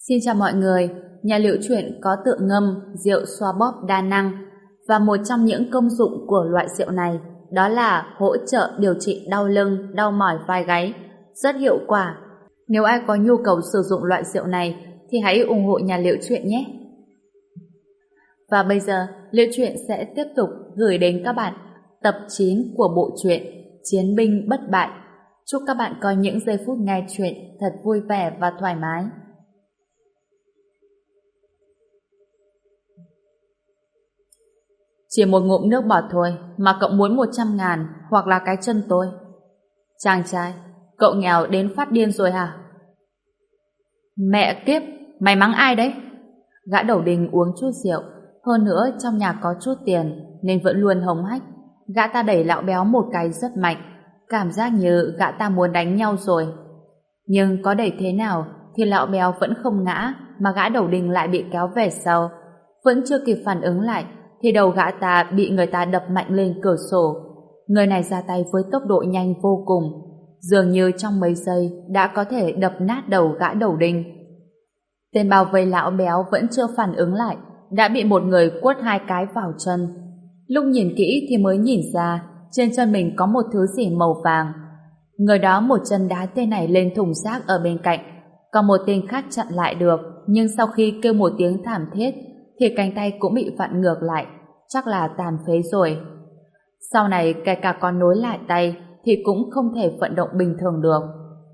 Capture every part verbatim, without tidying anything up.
Xin chào mọi người, nhà Liễu Chuyện có tự ngâm rượu xoa bóp đa năng và một trong những công dụng của loại rượu này đó là hỗ trợ điều trị đau lưng, đau mỏi vai gáy, rất hiệu quả. Nếu ai có nhu cầu sử dụng loại rượu này thì hãy ủng hộ nhà Liễu Chuyện nhé. Và bây giờ, Liễu Chuyện sẽ tiếp tục gửi đến các bạn tập chín của bộ truyện Chiến binh bất bại. Chúc các bạn có những giây phút nghe chuyện thật vui vẻ và thoải mái. Chỉ một ngụm nước bọt thôi mà cậu muốn một trăm ngàn hoặc là cái chân tôi. Chàng trai, cậu nghèo đến phát điên rồi hả? Mẹ kiếp, mày mắng ai đấy? Gã đầu đình uống chút rượu, hơn nữa trong nhà có chút tiền nên vẫn luôn hống hách. Gã ta đẩy lão béo một cái rất mạnh, cảm giác như gã ta muốn đánh nhau rồi. Nhưng có đẩy thế nào thì lão béo vẫn không ngã, mà gã đầu đình lại bị kéo về sau. Vẫn chưa kịp phản ứng lại thì đầu gã ta bị người ta đập mạnh lên cửa sổ. Người này ra tay với tốc độ nhanh vô cùng, dường như trong mấy giây đã có thể đập nát đầu gã đầu đinh. Tên bao vây lão béo vẫn chưa phản ứng lại, đã bị một người quất hai cái vào chân. Lúc nhìn kỹ thì mới nhìn ra trên chân mình có một thứ gì màu vàng. Người đó một chân đá tên này lên thùng rác ở bên cạnh, còn một tên khác chặn lại được, nhưng sau khi kêu một tiếng thảm thiết thì cánh tay cũng bị vặn ngược lại, chắc là tàn phế rồi. Sau này kể cả có nối lại tay thì cũng không thể vận động bình thường được.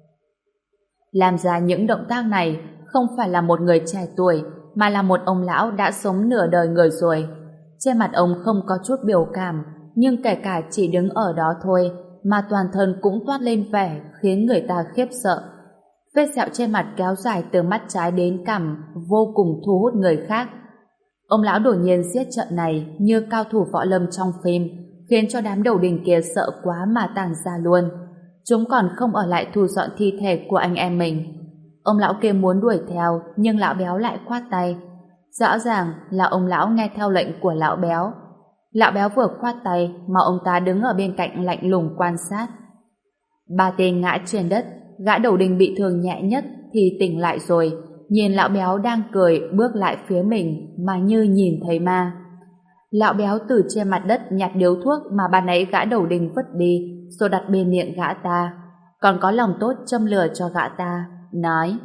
Làm ra những động tác này không phải là một người trẻ tuổi, mà là một ông lão đã sống nửa đời người rồi. Trên mặt ông không có chút biểu cảm, nhưng kể cả chỉ đứng ở đó thôi mà toàn thân cũng toát lên vẻ khiến người ta khiếp sợ. Vết sẹo trên mặt kéo dài từ mắt trái đến cằm, vô cùng thu hút người khác. Ông lão đột nhiên giết trận này như cao thủ võ lâm trong phim, khiến cho đám đầu đình kia sợ quá mà tản ra luôn. Chúng còn không ở lại thu dọn thi thể của anh em mình. Ông lão kia muốn đuổi theo, nhưng lão béo lại khoát tay. Rõ ràng là ông lão nghe theo lệnh của lão béo. Lão béo vừa khoát tay mà ông ta đứng ở bên cạnh lạnh lùng quan sát. Ba tên ngã trên đất, gã đầu đình bị thương nhẹ nhất thì tỉnh lại rồi, nhìn lão béo đang cười bước lại phía mình mà như nhìn thấy ma. Lão béo từ trên mặt đất nhặt điếu thuốc mà ban nãy gã đầu đình vứt đi, rồi đặt bên miệng gã ta, còn có lòng tốt châm lửa cho gã ta, nói: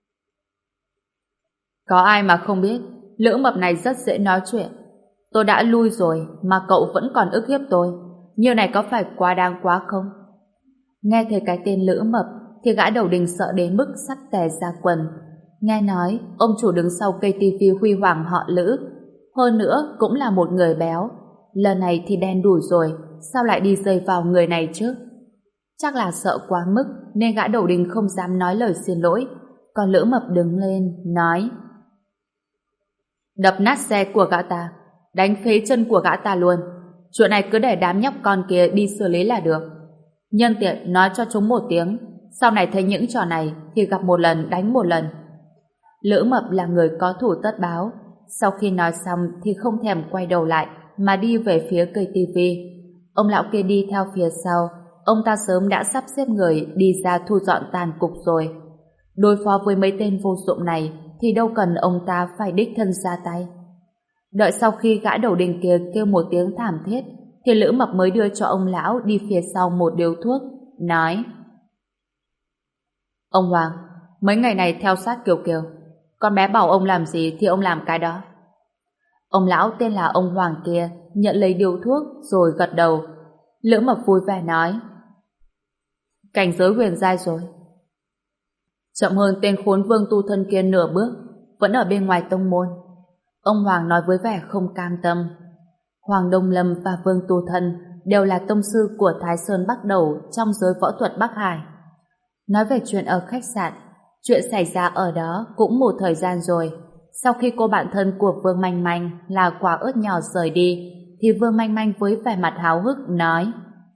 Có ai mà không biết lữ mập này rất dễ nói chuyện. Tôi đã lui rồi mà cậu vẫn còn ức hiếp tôi, như này có phải quá đáng quá không? Nghe thấy cái tên lữ mập thì gã đầu đình sợ đến mức sắp tè ra quần. Nghe nói ông chủ đứng sau cây tivi huy hoàng họ Lữ, hơn nữa cũng là một người béo. Lần này thì đen đủi rồi, sao lại đi rơi vào người này chứ? Chắc là sợ quá mức nên gã đầu đình không dám nói lời xin lỗi. Còn lữ mập đứng lên nói: Đập nát xe của gã ta, đánh phế chân của gã ta luôn. Chuyện này cứ để đám nhóc con kia đi xử lý là được. Nhân tiện nói cho chúng một tiếng, sau này thấy những trò này thì gặp một lần đánh một lần. Lữ mập là người có thủ tất báo. Sau khi nói xong thì không thèm quay đầu lại mà đi về phía cây tivi. Ông lão kia đi theo phía sau. Ông ta sớm đã sắp xếp người đi ra thu dọn tàn cục rồi. Đối phó với mấy tên vô dụng này thì đâu cần ông ta phải đích thân ra tay. Đợi sau khi gã đầu đình kia kêu một tiếng thảm thiết thì lữ mập mới đưa cho ông lão đi phía sau một điếu thuốc, nói: Ông Hoàng, mấy ngày này theo sát Kiều Kiều, con bé bảo ông làm gì thì ông làm cái đó. Ông lão tên là ông Hoàng kia nhận lấy điếu thuốc rồi gật đầu. Lữ mập vui vẻ nói: Cảnh giới huyền giai rồi. Chậm hơn tên khốn Vương Tu Thân kia nửa bước, vẫn ở bên ngoài tông môn. Ông Hoàng nói với vẻ không cam tâm. Hoàng Đông Lâm và Vương Tu Thân đều là tông sư của Thái Sơn Bắc Đầu trong giới võ thuật Bắc Hải. Nói về chuyện ở khách sạn, chuyện xảy ra ở đó cũng một thời gian rồi. Sau khi cô bạn thân của Vương Manh Manh là Quả Ớt Nhỏ rời đi, thì Vương Manh Manh với vẻ mặt háo hức nói: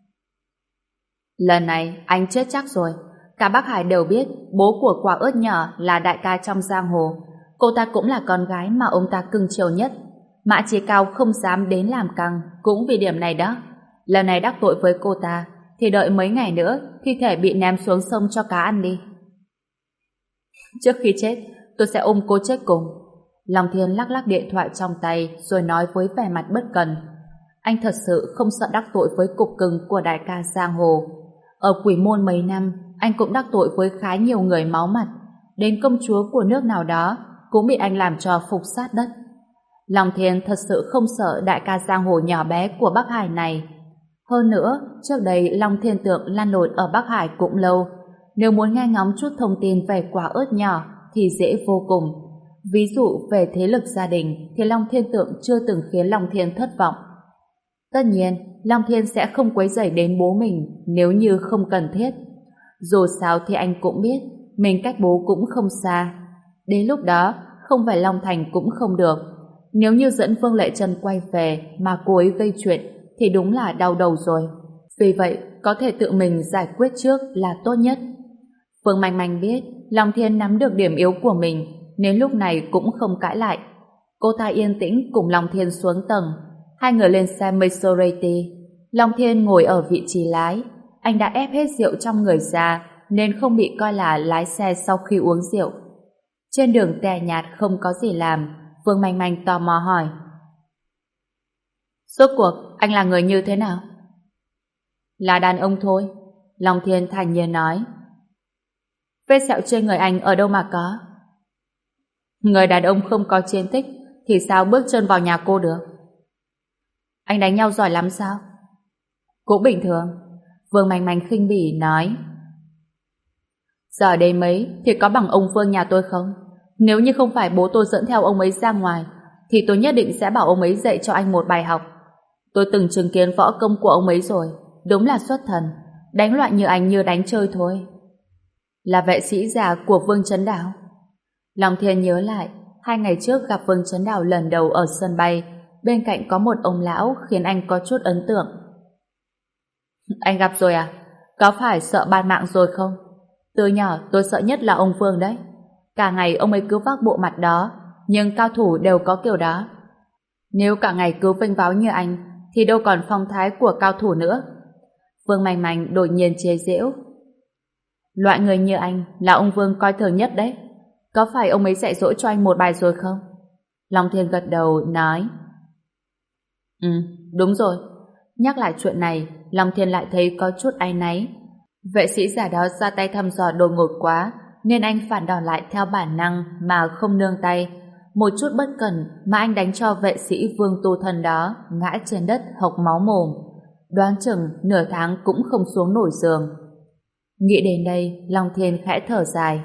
Lần này anh chết chắc rồi. Cả Bắc Hải đều biết bố của Quả Ớt Nhỏ là đại ca trong giang hồ. Cô ta cũng là con gái mà ông ta cưng chiều nhất. Mã Chí Cao không dám đến làm căng cũng vì điểm này đó. Lần này đắc tội với cô ta thì đợi mấy ngày nữa thi thể bị ném xuống sông cho cá ăn đi. Trước khi chết, tôi sẽ ôm cô chết cùng. Long Thiên lắc lắc điện thoại trong tay rồi nói với vẻ mặt bất cần. Anh thật sự không sợ đắc tội với cục cưng của đại ca giang hồ. Ở Quỷ Môn mấy năm, anh cũng đắc tội với khá nhiều người máu mặt. Đến công chúa của nước nào đó cũng bị anh làm cho phục sát đất. Long Thiên thật sự không sợ đại ca giang hồ nhỏ bé của Bắc Hải này. Hơn nữa, trước đây Long Thiên Tượng lăn lộn ở Bắc Hải cũng lâu. Nếu muốn nghe ngóng chút thông tin về quả ớt nhỏ thì dễ vô cùng. Ví dụ về thế lực gia đình thì Long Thiên Tượng chưa từng khiến Long Thiên thất vọng. Tất nhiên, Long Thiên sẽ không quấy rầy đến bố mình nếu như không cần thiết. Dù sao thì anh cũng biết mình cách bố cũng không xa. Đến lúc đó, không phải Long Thành cũng không được. Nếu như dẫn Vương Lệ Trân quay về mà cô ấy gây chuyện thì đúng là đau đầu rồi. Vì vậy, có thể tự mình giải quyết trước là tốt nhất. Phương Manh Manh biết Long Thiên nắm được điểm yếu của mình nên lúc này cũng không cãi lại. Cô ta yên tĩnh cùng Long Thiên xuống tầng. Hai người lên xe Maserati. Long Thiên ngồi ở vị trí lái. Anh đã ép hết rượu trong người ra nên không bị coi là lái xe sau khi uống rượu. Trên đường tẻ nhạt không có gì làm, Phương Manh Manh tò mò hỏi: rốt cuộc anh là người như thế nào? Là đàn ông thôi, Long Thiên thản nhiên nói. Vết sẹo trên người anh ở đâu mà có? Người đàn ông không có chiến tích thì sao bước chân vào nhà cô được? Anh đánh nhau giỏi lắm sao? Cũng bình thường, Vương Manh Manh khinh bỉ nói. Giỏi đến mấy thì có bằng ông Phương nhà tôi không? Nếu như không phải bố tôi dẫn theo ông ấy ra ngoài thì tôi nhất định sẽ bảo ông ấy dạy cho anh một bài học. Tôi từng chứng kiến võ công của ông ấy rồi, đúng là xuất thần. Đánh loại như anh như đánh chơi thôi. Là vệ sĩ già của Vương Chấn Đào. Long Thiên nhớ lại hai ngày trước gặp Vương Chấn Đào lần đầu ở sân bay, bên cạnh có một ông lão khiến anh có chút ấn tượng. Anh gặp rồi à? Có phải sợ ban mạng rồi không? Từ nhỏ tôi sợ nhất là ông Vương đấy. Cả ngày ông ấy cứ vác bộ mặt đó, nhưng cao thủ đều có kiểu đó. Nếu cả ngày cứ vênh váo như anh thì đâu còn phong thái của cao thủ nữa. Vương Manh Manh đột nhiên chế giễu. Loại người như anh là ông Vương coi thường nhất đấy. Có phải ông ấy dạy dỗ cho anh một bài rồi không? Long Thiên gật đầu nói. Ừ, đúng rồi. Nhắc lại chuyện này, Long Thiên lại thấy có chút áy náy. Vệ sĩ già đó ra tay thăm dò đột ngột quá, nên anh phản đòn lại theo bản năng mà không nương tay. Một chút bất cẩn mà anh đánh cho vệ sĩ Vương Tu Thần đó ngã trên đất hộc máu mồm. Đoán chừng nửa tháng cũng không xuống nổi giường. Nghĩ đến đây, Long Thiên khẽ thở dài.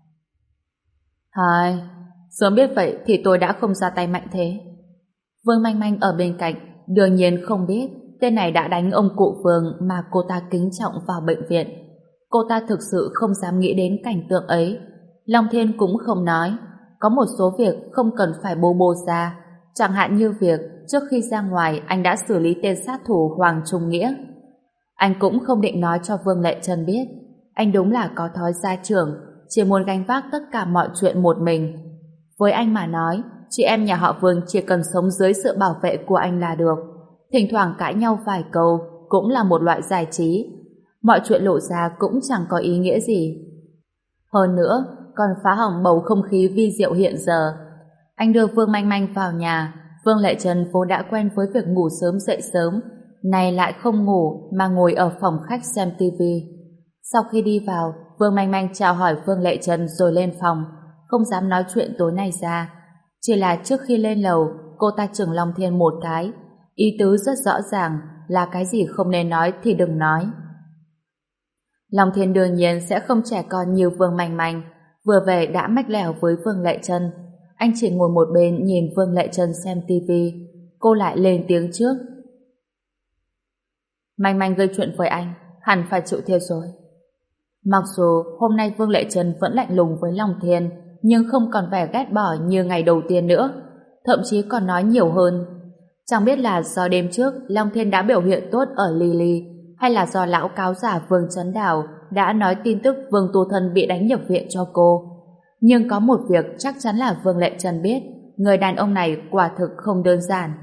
Hai, sớm biết vậy thì tôi đã không ra tay mạnh thế. Vương Manh Manh ở bên cạnh đương nhiên không biết tên này đã đánh ông cụ Vương mà cô ta kính trọng vào bệnh viện. Cô ta thực sự không dám nghĩ đến cảnh tượng ấy. Long Thiên cũng không nói. Có một số việc không cần phải bô bô ra, chẳng hạn như việc trước khi ra ngoài anh đã xử lý tên sát thủ Hoàng Trung Nghĩa. Anh cũng không định nói cho Vương Lệ Trân biết. Anh đúng là có thói gia trưởng, chỉ muốn gánh vác tất cả mọi chuyện một mình. Với anh mà nói, chị em nhà họ Vương chỉ cần sống dưới sự bảo vệ của anh là được. Thỉnh thoảng cãi nhau vài câu cũng là một loại giải trí. Mọi chuyện lộ ra cũng chẳng có ý nghĩa gì. Hơn nữa, còn phá hỏng bầu không khí vi diệu hiện giờ. Anh đưa Vương Manh Manh vào nhà. Vương Lệ Trân vốn đã quen với việc ngủ sớm dậy sớm, nay lại không ngủ mà ngồi ở phòng khách xem tivi. Sau khi đi vào, Vương Manh Manh chào hỏi Vương Lệ Trân rồi lên phòng, không dám nói chuyện tối nay ra. Chỉ là trước khi lên lầu, cô ta chừng Long Thiên một cái, ý tứ rất rõ ràng là cái gì không nên nói thì đừng nói. Long Thiên đương nhiên sẽ không trẻ con như Vương Manh Manh, vừa về đã mách lẻo với Vương Lệ Trân. Anh chỉ ngồi một bên nhìn Vương Lệ Trân xem tivi. Cô lại lên tiếng trước. Manh Manh gây chuyện với anh, hẳn phải chịu thiệt rồi. Mặc dù hôm nay Vương Lệ Trân vẫn lạnh lùng với Long Thiên, nhưng không còn vẻ ghét bỏ như ngày đầu tiên nữa, thậm chí còn nói nhiều hơn. Chẳng biết là do đêm trước Long Thiên đã biểu hiện tốt ở Lily, hay là do lão cáo giả Vương Chấn Đào đã nói tin tức Vương Tu Thân bị đánh nhập viện cho cô. Nhưng có một việc chắc chắn là Vương Lệ Trân biết, người đàn ông này quả thực không đơn giản.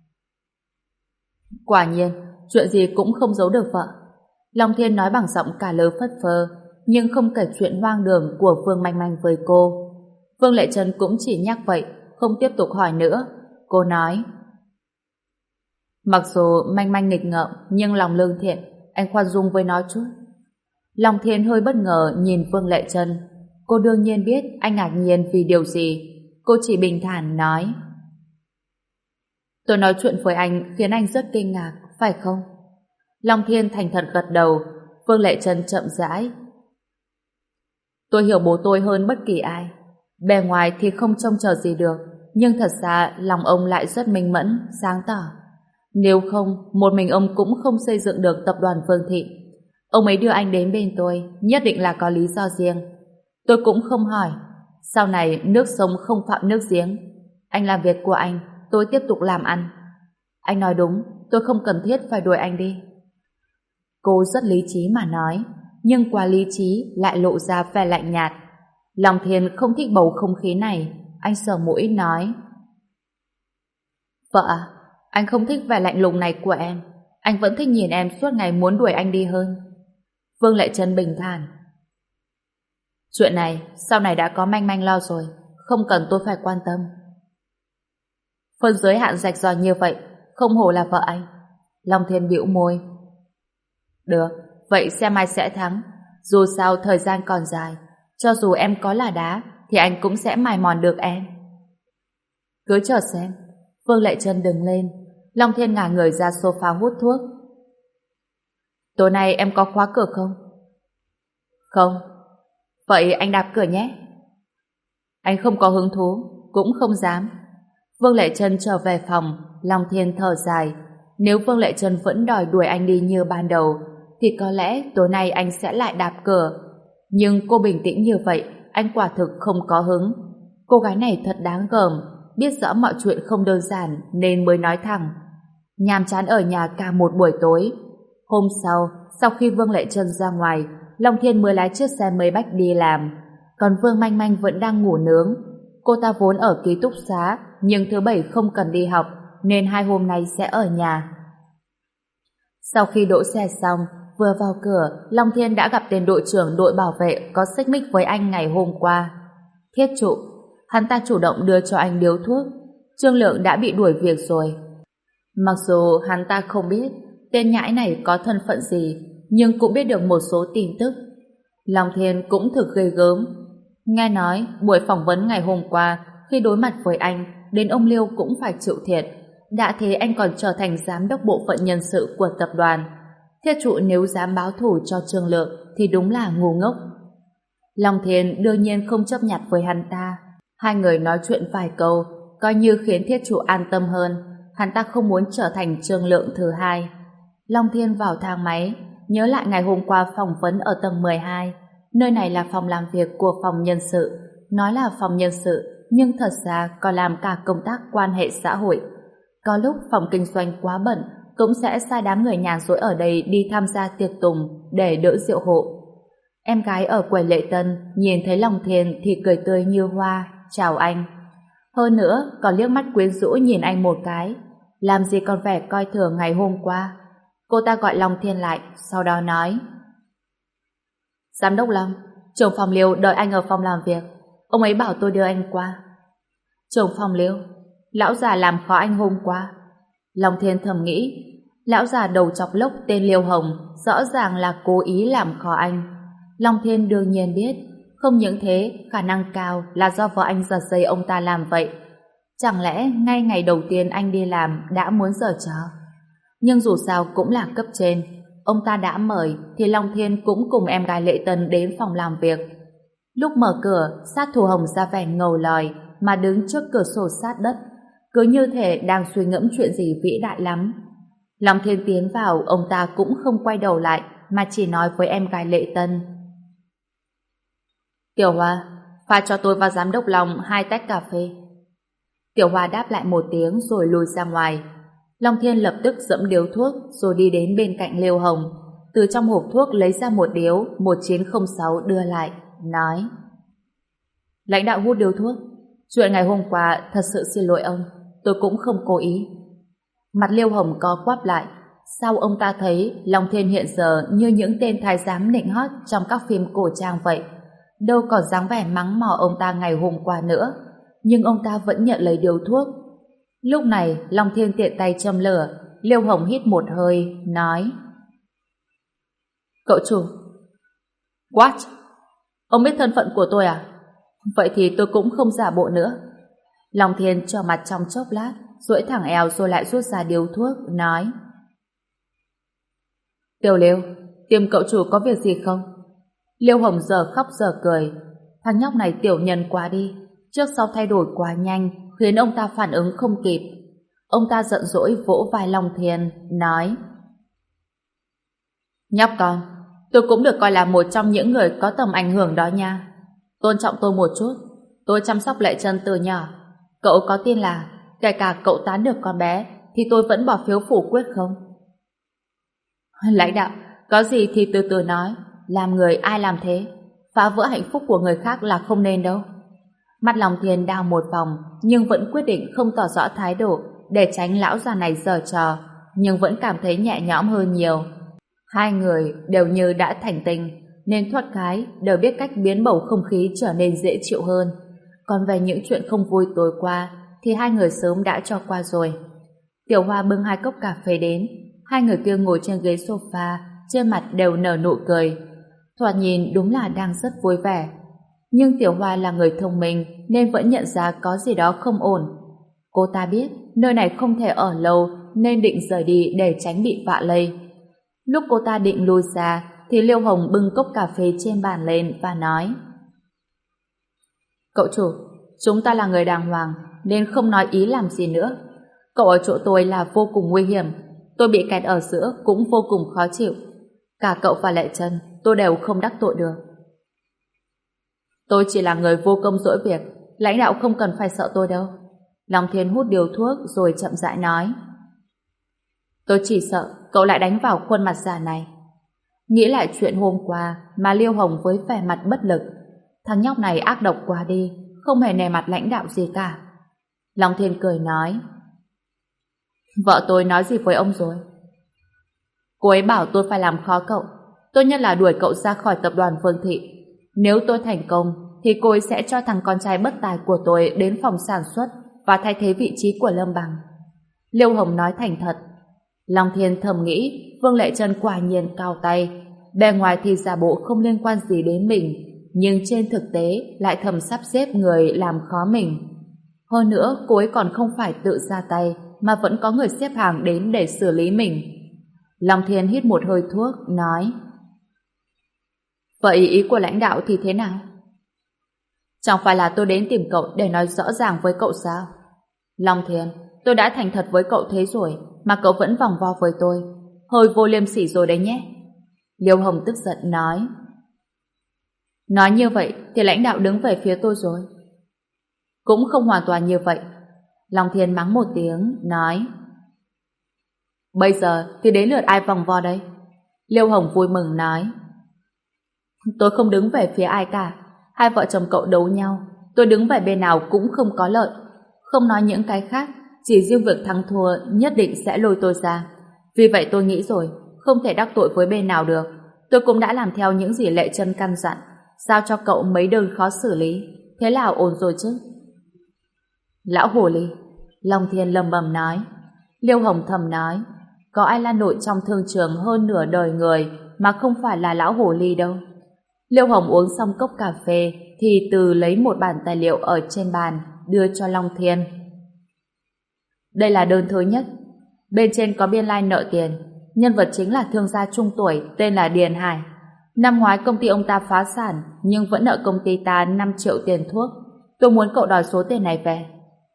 Quả nhiên, chuyện gì cũng không giấu được vợ. Long Thiên nói bằng giọng cả lơ phất phơ, nhưng không kể chuyện hoang đường của Vương Manh Manh với cô. Vương Lệ Trân cũng chỉ nhắc vậy, không tiếp tục hỏi nữa. Cô nói: mặc dù manh manh nghịch ngợm nhưng lòng lương thiện, anh khoan dung với nó chút. Long Thiên hơi bất ngờ nhìn Vương Lệ Trân. Cô đương nhiên biết anh ngạc nhiên vì điều gì. Cô chỉ bình thản nói: tôi nói chuyện với anh khiến anh rất kinh ngạc, phải không? Long Thiên thành thật gật đầu. Vương Lệ Trân chậm rãi: tôi hiểu bố tôi hơn bất kỳ ai. Bề ngoài thì không trông chờ gì được, nhưng thật ra lòng ông lại rất minh mẫn, sáng tỏ. Nếu không, một mình ông cũng không xây dựng được tập đoàn Vương Thị. Ông ấy đưa anh đến bên tôi, nhất định là có lý do riêng. Tôi cũng không hỏi. Sau này nước sông không phạm nước giếng. Anh làm việc của anh, tôi tiếp tục làm ăn. Anh nói đúng, tôi không cần thiết phải đuổi anh đi. Cô rất lý trí mà nói, nhưng qua lý trí lại lộ ra vẻ lạnh nhạt. Long Thiên không thích bầu không khí này. Anh sờ mũi nói: vợ à, anh không thích vẻ lạnh lùng này của em. Anh vẫn thích nhìn em suốt ngày muốn đuổi anh đi hơn. Vương Lệ Trân bình thản: chuyện này sau này đã có manh manh lo rồi, không cần tôi phải quan tâm. Phân giới hạn rạch ròi như vậy, không hổ là vợ anh. Long Thiên bĩu môi: được, vậy xem ai sẽ thắng. Dù sao thời gian còn dài, cho dù em có là đá thì anh cũng sẽ mài mòn được em. Cứ chờ xem. Vương Lệ Trân đứng lên. Long Thiên ngả người ra sofa hút thuốc. Tối nay em có khóa cửa không? Không. Vậy anh đạp cửa nhé. Anh không có hứng thú, cũng không dám. Vương Lệ Trân trở về phòng. Long Thiên thở dài. Nếu Vương Lệ Trân vẫn đòi đuổi anh đi như ban đầu thì có lẽ tối nay anh sẽ lại đạp cửa. Nhưng cô bình tĩnh như vậy, anh quả thực không có hứng. Cô gái này thật đáng gờm, biết rõ mọi chuyện không đơn giản nên mới nói thẳng. Nhàm chán ở nhà cả một buổi tối. Hôm sau, sau khi Vương Lệ Trân ra ngoài, Long Thiên mới lái chiếc xe mới bách đi làm. Còn Vương Manh Manh vẫn đang ngủ nướng. Cô ta vốn ở ký túc xá, nhưng thứ bảy không cần đi học, nên hai hôm nay sẽ ở nhà. Sau khi đỗ xe xong, vừa vào cửa, Long Thiên đã gặp tên đội trưởng đội bảo vệ có xích mích với anh ngày hôm qua. Thiết trụ, hắn ta chủ động đưa cho anh điếu thuốc. Trương Lượng đã bị đuổi việc rồi. Mặc dù hắn ta không biết tên nhãi này có thân phận gì, nhưng cũng biết được một số tin tức. Long Thiên cũng thực ghê gớm. Nghe nói buổi phỏng vấn ngày hôm qua, khi đối mặt với anh, đến ông Liêu cũng phải chịu thiệt. Đã thế anh còn trở thành giám đốc bộ phận nhân sự của tập đoàn. Thiết trụ nếu dám báo thù cho Trương Lượng thì đúng là ngu ngốc. Long Thiên đương nhiên không chấp nhặt với hắn ta. Hai người nói chuyện vài câu, coi như khiến thiết trụ an tâm hơn. Hắn ta không muốn trở thành Trương Lượng thứ hai. Long Thiên vào thang máy, nhớ lại ngày hôm qua phỏng vấn ở tầng mười hai. Nơi này là phòng làm việc của phòng nhân sự. Nói là phòng nhân sự, nhưng thật ra còn làm cả công tác quan hệ xã hội. Có lúc phòng kinh doanh quá bận, cũng sẽ sai đám người nhàn rỗi ở đây đi tham gia tiệc tùng để đỡ rượu hộ. Em gái ở quầy lễ tân nhìn thấy Long Thiên thì cười tươi như hoa, chào anh. Hơn nữa còn liếc mắt quyến rũ nhìn anh một cái, làm gì còn vẻ coi thường ngày hôm qua. Cô ta gọi Long Thiên lại, sau đó nói: Giám đốc Long, trưởng phòng Liêu đợi anh ở phòng làm việc. Ông ấy bảo tôi đưa anh qua. Trưởng phòng Liêu, lão già làm khó anh hôm qua. Long Thiên thầm nghĩ, lão già đầu chọc lốc tên Liêu Hồng rõ ràng là cố ý làm khó anh. Long Thiên đương nhiên biết, không những thế, khả năng cao là do vợ anh giật dây ông ta làm vậy. Chẳng lẽ ngay ngày đầu tiên anh đi làm đã muốn giở trò? Nhưng dù sao cũng là cấp trên, ông ta đã mời thì Long Thiên cũng cùng em gái Lệ Tân đến phòng làm việc. Lúc mở cửa, sát thủ Hồng ra vẻ ngầu lòi mà đứng trước cửa sổ sát đất, cứ như thể đang suy ngẫm chuyện gì vĩ đại lắm. Long Thiên tiến vào, ông ta cũng không quay đầu lại mà chỉ nói với em gái Lệ Tân: Tiểu Hoa, pha cho tôi và giám đốc Long hai tách cà phê. Tiểu Hoa đáp lại một tiếng rồi lùi ra ngoài. Long Thiên lập tức dẫm điếu thuốc rồi đi đến bên cạnh Liêu Hồng, từ trong hộp thuốc lấy ra một điếu một chín không sáu đưa lại, nói: Lãnh đạo hút điếu thuốc. Chuyện ngày hôm qua thật sự xin lỗi ông, tôi cũng không cố ý. Mặt Liêu Hồng co quắp lại. Sao ông ta thấy Long Thiên hiện giờ như những tên thái giám nịnh hót trong các phim cổ trang vậy? đâu còn dáng vẻ mắng mỏ ông ta ngày hôm qua nữa, nhưng ông ta vẫn nhận lấy điếu thuốc. Lúc này, Long Thiên tiện tay châm lửa, Liêu Hồng hít một hơi, nói: Cậu chủ. What? Ông biết thân phận của tôi à? Vậy thì tôi cũng không giả bộ nữa. Long Thiên cho mặt trong chốc lát, duỗi thẳng eo rồi lại rút ra điếu thuốc, nói: Tiểu Liêu, tìm cậu chủ có việc gì không? Liêu Hồng giờ khóc giờ cười. Thằng nhóc này tiểu nhân quá đi, trước sau thay đổi quá nhanh, khiến ông ta phản ứng không kịp. Ông ta giận dỗi vỗ vai Long Thiên, nói: Nhóc con, tôi cũng được coi là một trong những người có tầm ảnh hưởng đó nha. Tôn trọng tôi một chút, tôi chăm sóc Lệ Chân từ nhỏ. Cậu có tin là kể cả cậu tán được con bé thì tôi vẫn bỏ phiếu phủ quyết không? Lãnh đạo, có gì thì từ từ nói, làm người ai làm thế, phá vỡ hạnh phúc của người khác là không nên đâu. Mắt Long Thiên đào một vòng, nhưng vẫn quyết định không tỏ rõ thái độ để tránh lão già này giở trò, nhưng vẫn cảm thấy nhẹ nhõm hơn nhiều. Hai người đều như đã thành tình, nên thoát cái đều biết cách biến bầu không khí trở nên dễ chịu hơn. Còn về những chuyện không vui tối qua thì hai người sớm đã cho qua rồi. Tiểu Hoa bưng hai cốc cà phê đến, hai người kia ngồi trên ghế sofa, trên mặt đều nở nụ cười. Thoạt nhìn đúng là đang rất vui vẻ. Nhưng Tiểu Hoa là người thông minh nên vẫn nhận ra có gì đó không ổn. Cô ta biết nơi này không thể ở lâu nên định rời đi để tránh bị vạ lây. Lúc cô ta định lui ra thì Liêu Hồng bưng cốc cà phê trên bàn lên và nói: Cậu chủ, chúng ta là người đàng hoàng nên không nói ý làm gì nữa. Cậu ở chỗ tôi là vô cùng nguy hiểm, tôi bị kẹt ở giữa cũng vô cùng khó chịu. Cả cậu và Lệ Chân tôi đều không đắc tội được. Tôi chỉ là người vô công dỗi việc, lãnh đạo không cần phải sợ tôi đâu. Long Thiên hút điếu thuốc rồi chậm rãi nói: Tôi chỉ sợ cậu lại đánh vào khuôn mặt già này. Nghĩ lại chuyện hôm qua mà Liêu Hồng với vẻ mặt bất lực. Thằng nhóc này ác độc quá đi, không hề nề mặt lãnh đạo gì cả. Long Thiên cười nói: Vợ tôi nói gì với ông rồi? Cô ấy bảo tôi phải làm khó cậu, tốt nhất là đuổi cậu ra khỏi tập đoàn Vương Thị. Nếu tôi thành công thì cô ấy sẽ cho thằng con trai bất tài của tôi đến phòng sản xuất và thay thế vị trí của Lâm Bằng. Liêu Hồng nói thành thật. Long Thiên thầm nghĩ Vương Lệ Chân quả nhiên cao tay, bề ngoài thì giả bộ không liên quan gì đến mình, nhưng trên thực tế lại thầm sắp xếp người làm khó mình. Hơn nữa cô ấy còn không phải tự ra tay mà vẫn có người xếp hàng đến để xử lý mình. Long Thiên hít một hơi thuốc, nói: Vậy ý của lãnh đạo thì thế nào? Chẳng phải là tôi đến tìm cậu để nói rõ ràng với cậu sao? Long Thiên, tôi đã thành thật với cậu thế rồi mà cậu vẫn vòng vo với tôi, hơi vô liêm sỉ rồi đấy nhé. Liêu Hồng tức giận nói: Nói như vậy thì lãnh đạo đứng về phía tôi rồi. Cũng không hoàn toàn như vậy. Long Thiên mắng một tiếng, nói: Bây giờ thì đến lượt ai vòng vo đây? Liêu Hồng vui mừng nói: Tôi không đứng về phía ai cả. Hai vợ chồng cậu đấu nhau, tôi đứng về bên nào cũng không có lợi. Không nói những cái khác, chỉ riêng việc thắng thua nhất định sẽ lôi tôi ra. Vì vậy tôi nghĩ rồi, không thể đắc tội với bên nào được. Tôi cũng đã làm theo những gì Lệ Chân căn dặn, giao cho cậu mấy đơn khó xử lý. Thế là ổn rồi chứ? Lão hồ ly, Long Thiên lầm bầm nói. Liêu Hồng thầm nói: Có ai là nội trong thương trường hơn nửa đời người mà không phải là lão hồ ly đâu. Liêu Hồng uống xong cốc cà phê thì từ lấy một bản tài liệu ở trên bàn đưa cho Long Thiên. Đây là đơn thứ nhất. Bên trên có biên lai like nợ tiền. Nhân vật chính là thương gia trung tuổi tên là Điền Hải. Năm ngoái công ty ông ta phá sản nhưng vẫn nợ công ty ta năm triệu tiền thuốc. Tôi muốn cậu đòi số tiền này về.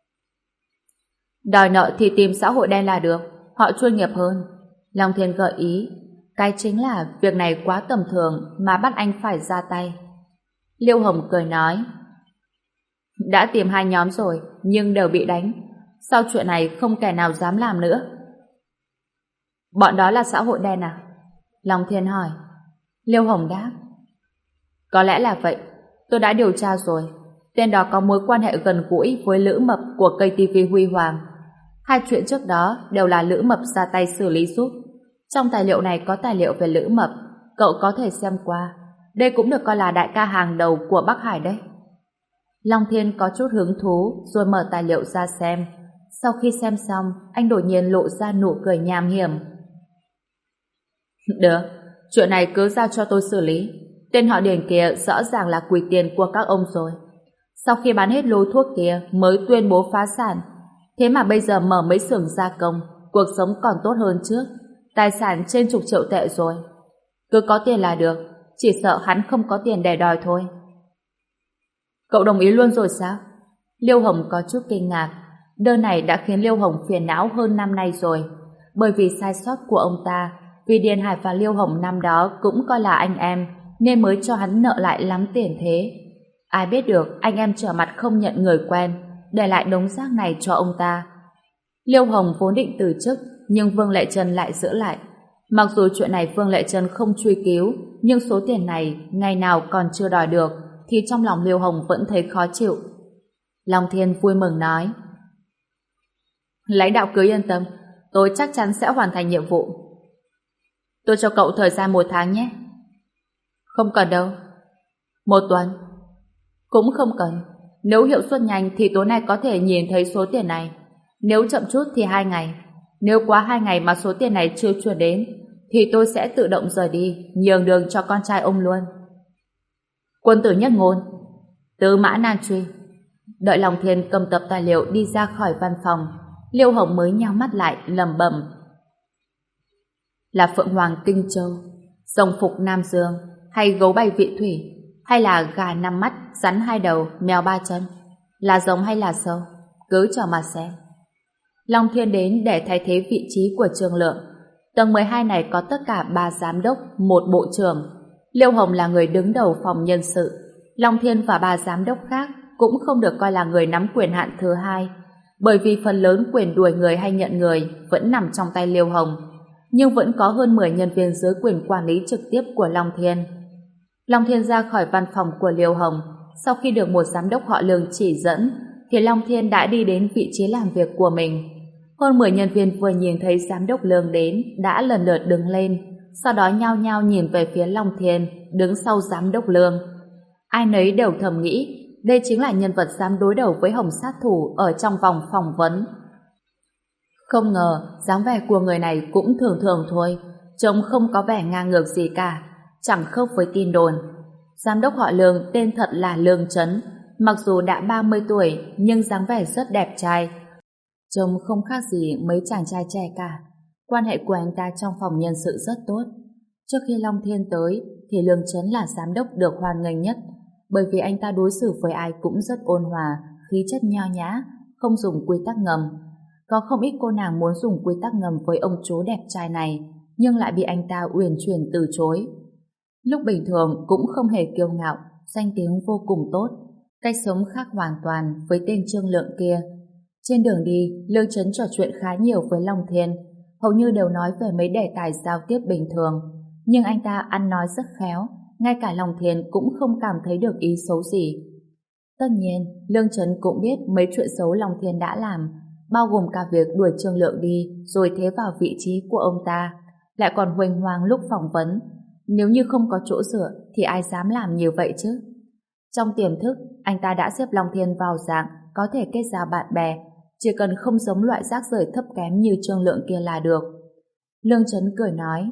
Đòi nợ thì tìm xã hội đen là được, họ chuyên nghiệp hơn. Long Thiên gợi ý. Cái chính là việc này quá tầm thường mà bắt anh phải ra tay. Liêu Hồng cười nói: Đã tìm hai nhóm rồi nhưng đều bị đánh. Sau chuyện này không kẻ nào dám làm nữa. Bọn đó là xã hội đen à? Long Thiên hỏi. Liêu Hồng đáp: Có lẽ là vậy. Tôi đã điều tra rồi. Tên đó có mối quan hệ gần gũi với Lữ Mập của kênh ti vi Huy Hoàng. Hai chuyện trước đó đều là Lữ Mập ra tay xử lý giúp. Trong tài liệu này có tài liệu về Lữ Mập, cậu có thể xem qua. Đây cũng được coi là đại ca hàng đầu của Bắc Hải đấy. Long Thiên có chút hứng thú rồi mở tài liệu ra xem. Sau khi xem xong, anh đột nhiên lộ ra nụ cười nham hiểm. Được, chuyện này cứ giao cho tôi xử lý. Tên họ Điền kia rõ ràng là quỳ tiền của các ông rồi. Sau khi bán hết lô thuốc kia mới tuyên bố phá sản. Thế mà bây giờ mở mấy xưởng gia công, cuộc sống còn tốt hơn trước. Tài sản trên chục triệu tệ rồi. Cứ có tiền là được, chỉ sợ hắn không có tiền để đòi thôi. Cậu đồng ý luôn rồi sao? Liêu Hồng có chút kinh ngạc. Đơn này đã khiến Liêu Hồng phiền não hơn năm nay rồi. Bởi vì sai sót của ông ta, vì Điền Hải và Liêu Hồng năm đó cũng coi là anh em, nên mới cho hắn nợ lại lắm tiền thế. Ai biết được anh em trở mặt không nhận người quen, để lại đống rác này cho ông ta. Liêu Hồng vốn định từ chức, nhưng Vương Lệ Trân lại giữ lại. Mặc dù chuyện này Vương Lệ Trân không truy cứu, nhưng số tiền này ngày nào còn chưa đòi được, thì trong lòng Liêu Hồng vẫn thấy khó chịu. Long Thiên vui mừng nói: lãnh đạo cứ yên tâm, tôi chắc chắn sẽ hoàn thành nhiệm vụ. Tôi cho cậu thời gian một tháng nhé. Không cần đâu. Một tuần. Cũng không cần. Nếu hiệu suất nhanh thì tối nay có thể nhìn thấy số tiền này. Nếu chậm chút thì hai ngày. Nếu quá hai ngày mà số tiền này chưa chuyển đến, thì tôi sẽ tự động rời đi, nhường đường cho con trai ông luôn. Quân tử nhất ngôn, tứ mã nan truy. Đợi Long Thiên cầm tập tài liệu đi ra khỏi văn phòng, Liêu Hồng mới nheo mắt lại lẩm bẩm: là Phượng Hoàng Kinh Châu, rồng phục Nam Dương, hay gấu bay vị thủy, hay là gà năm mắt, rắn hai đầu, mèo ba chân, là rồng hay là sâu, cứ chờ mà xem. Long Thiên đến để thay thế vị trí của Trương Lượng. Tầng mười hai này có tất cả ba giám đốc, một bộ trưởng. Liêu Hồng là người đứng đầu phòng nhân sự. Long Thiên và ba giám đốc khác cũng không được coi là người nắm quyền hạn thứ hai, bởi vì phần lớn quyền đuổi người hay nhận người vẫn nằm trong tay Liêu Hồng, nhưng vẫn có hơn mười nhân viên dưới quyền quản lý trực tiếp của Long Thiên. Long Thiên ra khỏi văn phòng của Liêu Hồng, sau khi được một giám đốc họ Lương chỉ dẫn, thì Long Thiên đã đi đến vị trí làm việc của mình. Hơn mười nhân viên vừa nhìn thấy giám đốc Lương đến đã lần lượt đứng lên, sau đó nhao nhao nhìn về phía Long Thiên đứng sau giám đốc Lương. Ai nấy đều thầm nghĩ đây chính là nhân vật dám đối đầu với Hồng sát thủ ở trong vòng phỏng vấn. Không ngờ dáng vẻ của người này cũng thường thường thôi, trông không có vẻ ngang ngược gì cả, chẳng khớp với tin đồn. Giám đốc họ Lương tên thật là Lương Trấn, mặc dù đã ba mươi tuổi nhưng dáng vẻ rất đẹp trai, trông không khác gì mấy chàng trai trẻ cả. Quan hệ của anh ta trong phòng nhân sự rất tốt. Trước khi Long Thiên tới thì Lương Trấn là giám đốc được hoan nghênh nhất, bởi vì anh ta đối xử với ai cũng rất ôn hòa, khí chất nho nhã, không dùng quy tắc ngầm. Có không ít cô nàng muốn dùng quy tắc ngầm với ông chú đẹp trai này, nhưng lại bị anh ta uyển chuyển từ chối. Lúc bình thường cũng không hề kiêu ngạo, danh tiếng vô cùng tốt, cách sống khác hoàn toàn với tên Trương Lượng kia. Trên đường đi, Lương Trấn trò chuyện khá nhiều với Long Thiên, hầu như đều nói về mấy đề tài giao tiếp bình thường, nhưng anh ta ăn nói rất khéo, ngay cả Long Thiên cũng không cảm thấy được ý xấu gì. Tất nhiên, Lương Trấn cũng biết mấy chuyện xấu Long Thiên đã làm, bao gồm cả việc đuổi Trương Lượng đi rồi thế vào vị trí của ông ta, lại còn huênh hoang lúc phỏng vấn. Nếu như không có chỗ dựa thì ai dám làm như vậy chứ? Trong tiềm thức, anh ta đã xếp Long Thiên vào dạng có thể kết giao bạn bè, chỉ cần không giống loại rác rưởi thấp kém như Trương Lượng kia là được. Lương Trấn cười nói: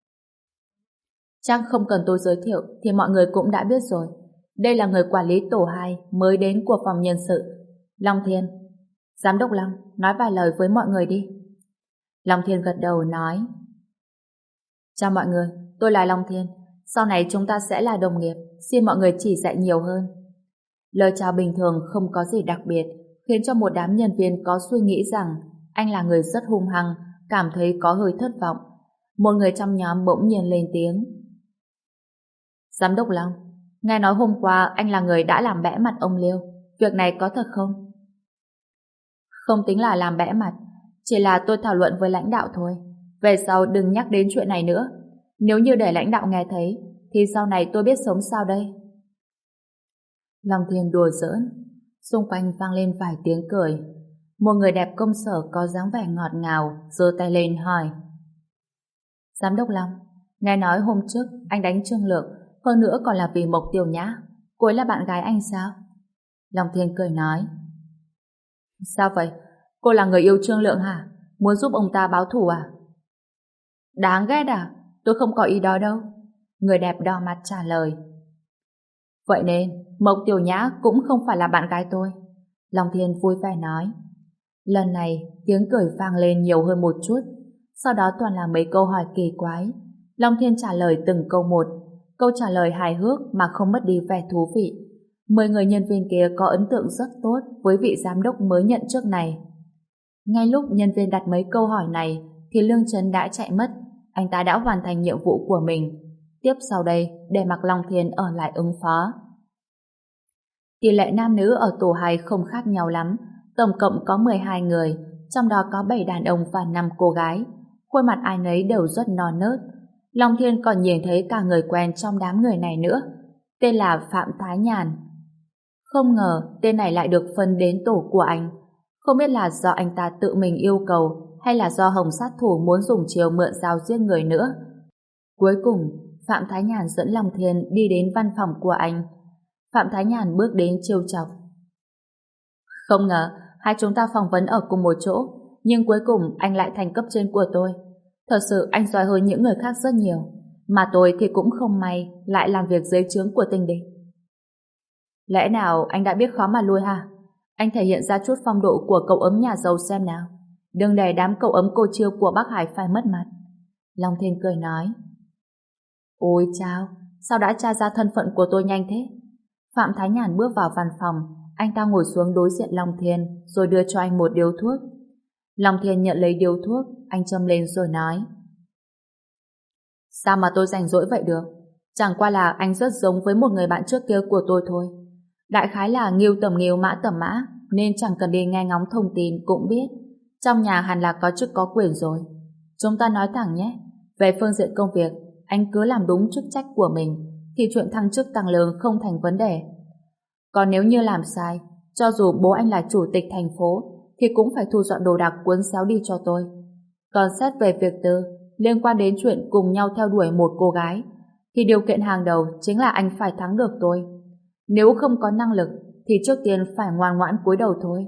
chắc không cần tôi giới thiệu thì mọi người cũng đã biết rồi. Đây là người quản lý tổ hai mới đến của phòng nhân sự, Long Thiên. Giám đốc Long, nói vài lời với mọi người đi. Long Thiên gật đầu nói: chào mọi người, tôi là Long Thiên. Sau này chúng ta sẽ là đồng nghiệp, xin mọi người chỉ dạy nhiều hơn. Lời chào bình thường không có gì đặc biệt, khiến cho một đám nhân viên có suy nghĩ rằng anh là người rất hung hăng, cảm thấy có hơi thất vọng. Một người trong nhóm bỗng nhiên lên tiếng: Giám đốc Long, nghe nói hôm qua anh là người đã làm bẽ mặt ông Liêu, việc này có thật không? Không tính là làm bẽ mặt, chỉ là tôi thảo luận với lãnh đạo thôi. Về sau đừng nhắc đến chuyện này nữa. Nếu như để lãnh đạo nghe thấy, thì sau này tôi biết sống sao đây? Long Thiên đùa giỡn. Xung quanh vang lên vài tiếng cười. Một người đẹp công sở có dáng vẻ ngọt ngào giơ tay lên hỏi: Giám đốc Long, nghe nói hôm trước anh đánh Trương Lượng, hơn nữa còn là vì Mộc Tiểu Nhã. Cô ấy là bạn gái anh sao? Long Thiên cười nói. Sao vậy? Cô là người yêu Trương Lượng hả? Muốn giúp ông ta báo thù à? Đáng ghét à? Tôi không có ý đó đâu. Người đẹp đỏ mặt trả lời. Vậy nên, Mộc Tiểu Nhã cũng không phải là bạn gái tôi. Long Thiên vui vẻ nói. Lần này, tiếng cười vang lên nhiều hơn một chút. Sau đó toàn là mấy câu hỏi kỳ quái. Long Thiên trả lời từng câu một. Câu trả lời hài hước mà không mất đi vẻ thú vị. Mười người nhân viên kia có ấn tượng rất tốt với vị giám đốc mới nhận trước này. Ngay lúc nhân viên đặt mấy câu hỏi này thì Lương Trấn đã chạy mất. Anh ta đã hoàn thành nhiệm vụ của mình. Tiếp sau đây để mặc Long Thiên ở lại ứng phó. Tỷ lệ nam nữ ở tổ hai không khác nhau lắm. Tổng cộng có mười hai người, trong đó có bảy đàn ông và năm cô gái. Khuôn mặt ai nấy đều rất non nớt. Long Thiên còn nhìn thấy cả người quen trong đám người này nữa. Tên là Phạm Thái Nhàn. Không ngờ tên này lại được phân đến tổ của anh. Không biết là do anh ta tự mình yêu cầu hay là do Hồng sát thủ muốn dùng chiều mượn dao giết người nữa. Cuối cùng, Phạm Thái Nhàn dẫn Long Thiên đi đến văn phòng của anh. Phạm Thái Nhàn bước đến trêu chọc. Không ngờ, hai chúng ta phỏng vấn ở cùng một chỗ, nhưng cuối cùng anh lại thành cấp trên của tôi. Thật sự anh giỏi hơn những người khác rất nhiều, mà tôi thì cũng không may lại làm việc dưới trướng của Tinh Địch. Lẽ nào anh đã biết khó mà lui hả? Anh thể hiện ra chút phong độ của cậu ấm nhà giàu xem nào. Đừng để đám cậu ấm cô chiêu của Bắc Hải phải mất mặt. Long Thiên cười nói. Ôi chao, sao đã tra ra thân phận của tôi nhanh thế? Phạm Thái Nhàn bước vào văn phòng. Anh ta ngồi xuống đối diện Long Thiên rồi đưa cho anh một điếu thuốc. Long Thiên nhận lấy điếu thuốc, anh châm lên rồi nói. Sao mà tôi rảnh rỗi vậy được? Chẳng qua là anh rất giống với một người bạn trước kia của tôi thôi. Đại khái là nghiêu tầm nghiêu mã tầm mã, nên chẳng cần đi nghe ngóng thông tin cũng biết. Trong nhà hẳn là có chức có quyền rồi. Chúng ta nói thẳng nhé. Về phương diện công việc, anh cứ làm đúng chức trách của mình, thì chuyện thăng chức tăng lương không thành vấn đề. Còn nếu như làm sai, cho dù bố anh là chủ tịch thành phố, thì cũng phải thu dọn đồ đạc cuốn xéo đi cho tôi. Còn xét về việc tư, liên quan đến chuyện cùng nhau theo đuổi một cô gái, thì điều kiện hàng đầu chính là anh phải thắng được tôi. Nếu không có năng lực, thì trước tiên phải ngoan ngoãn cúi đầu thôi.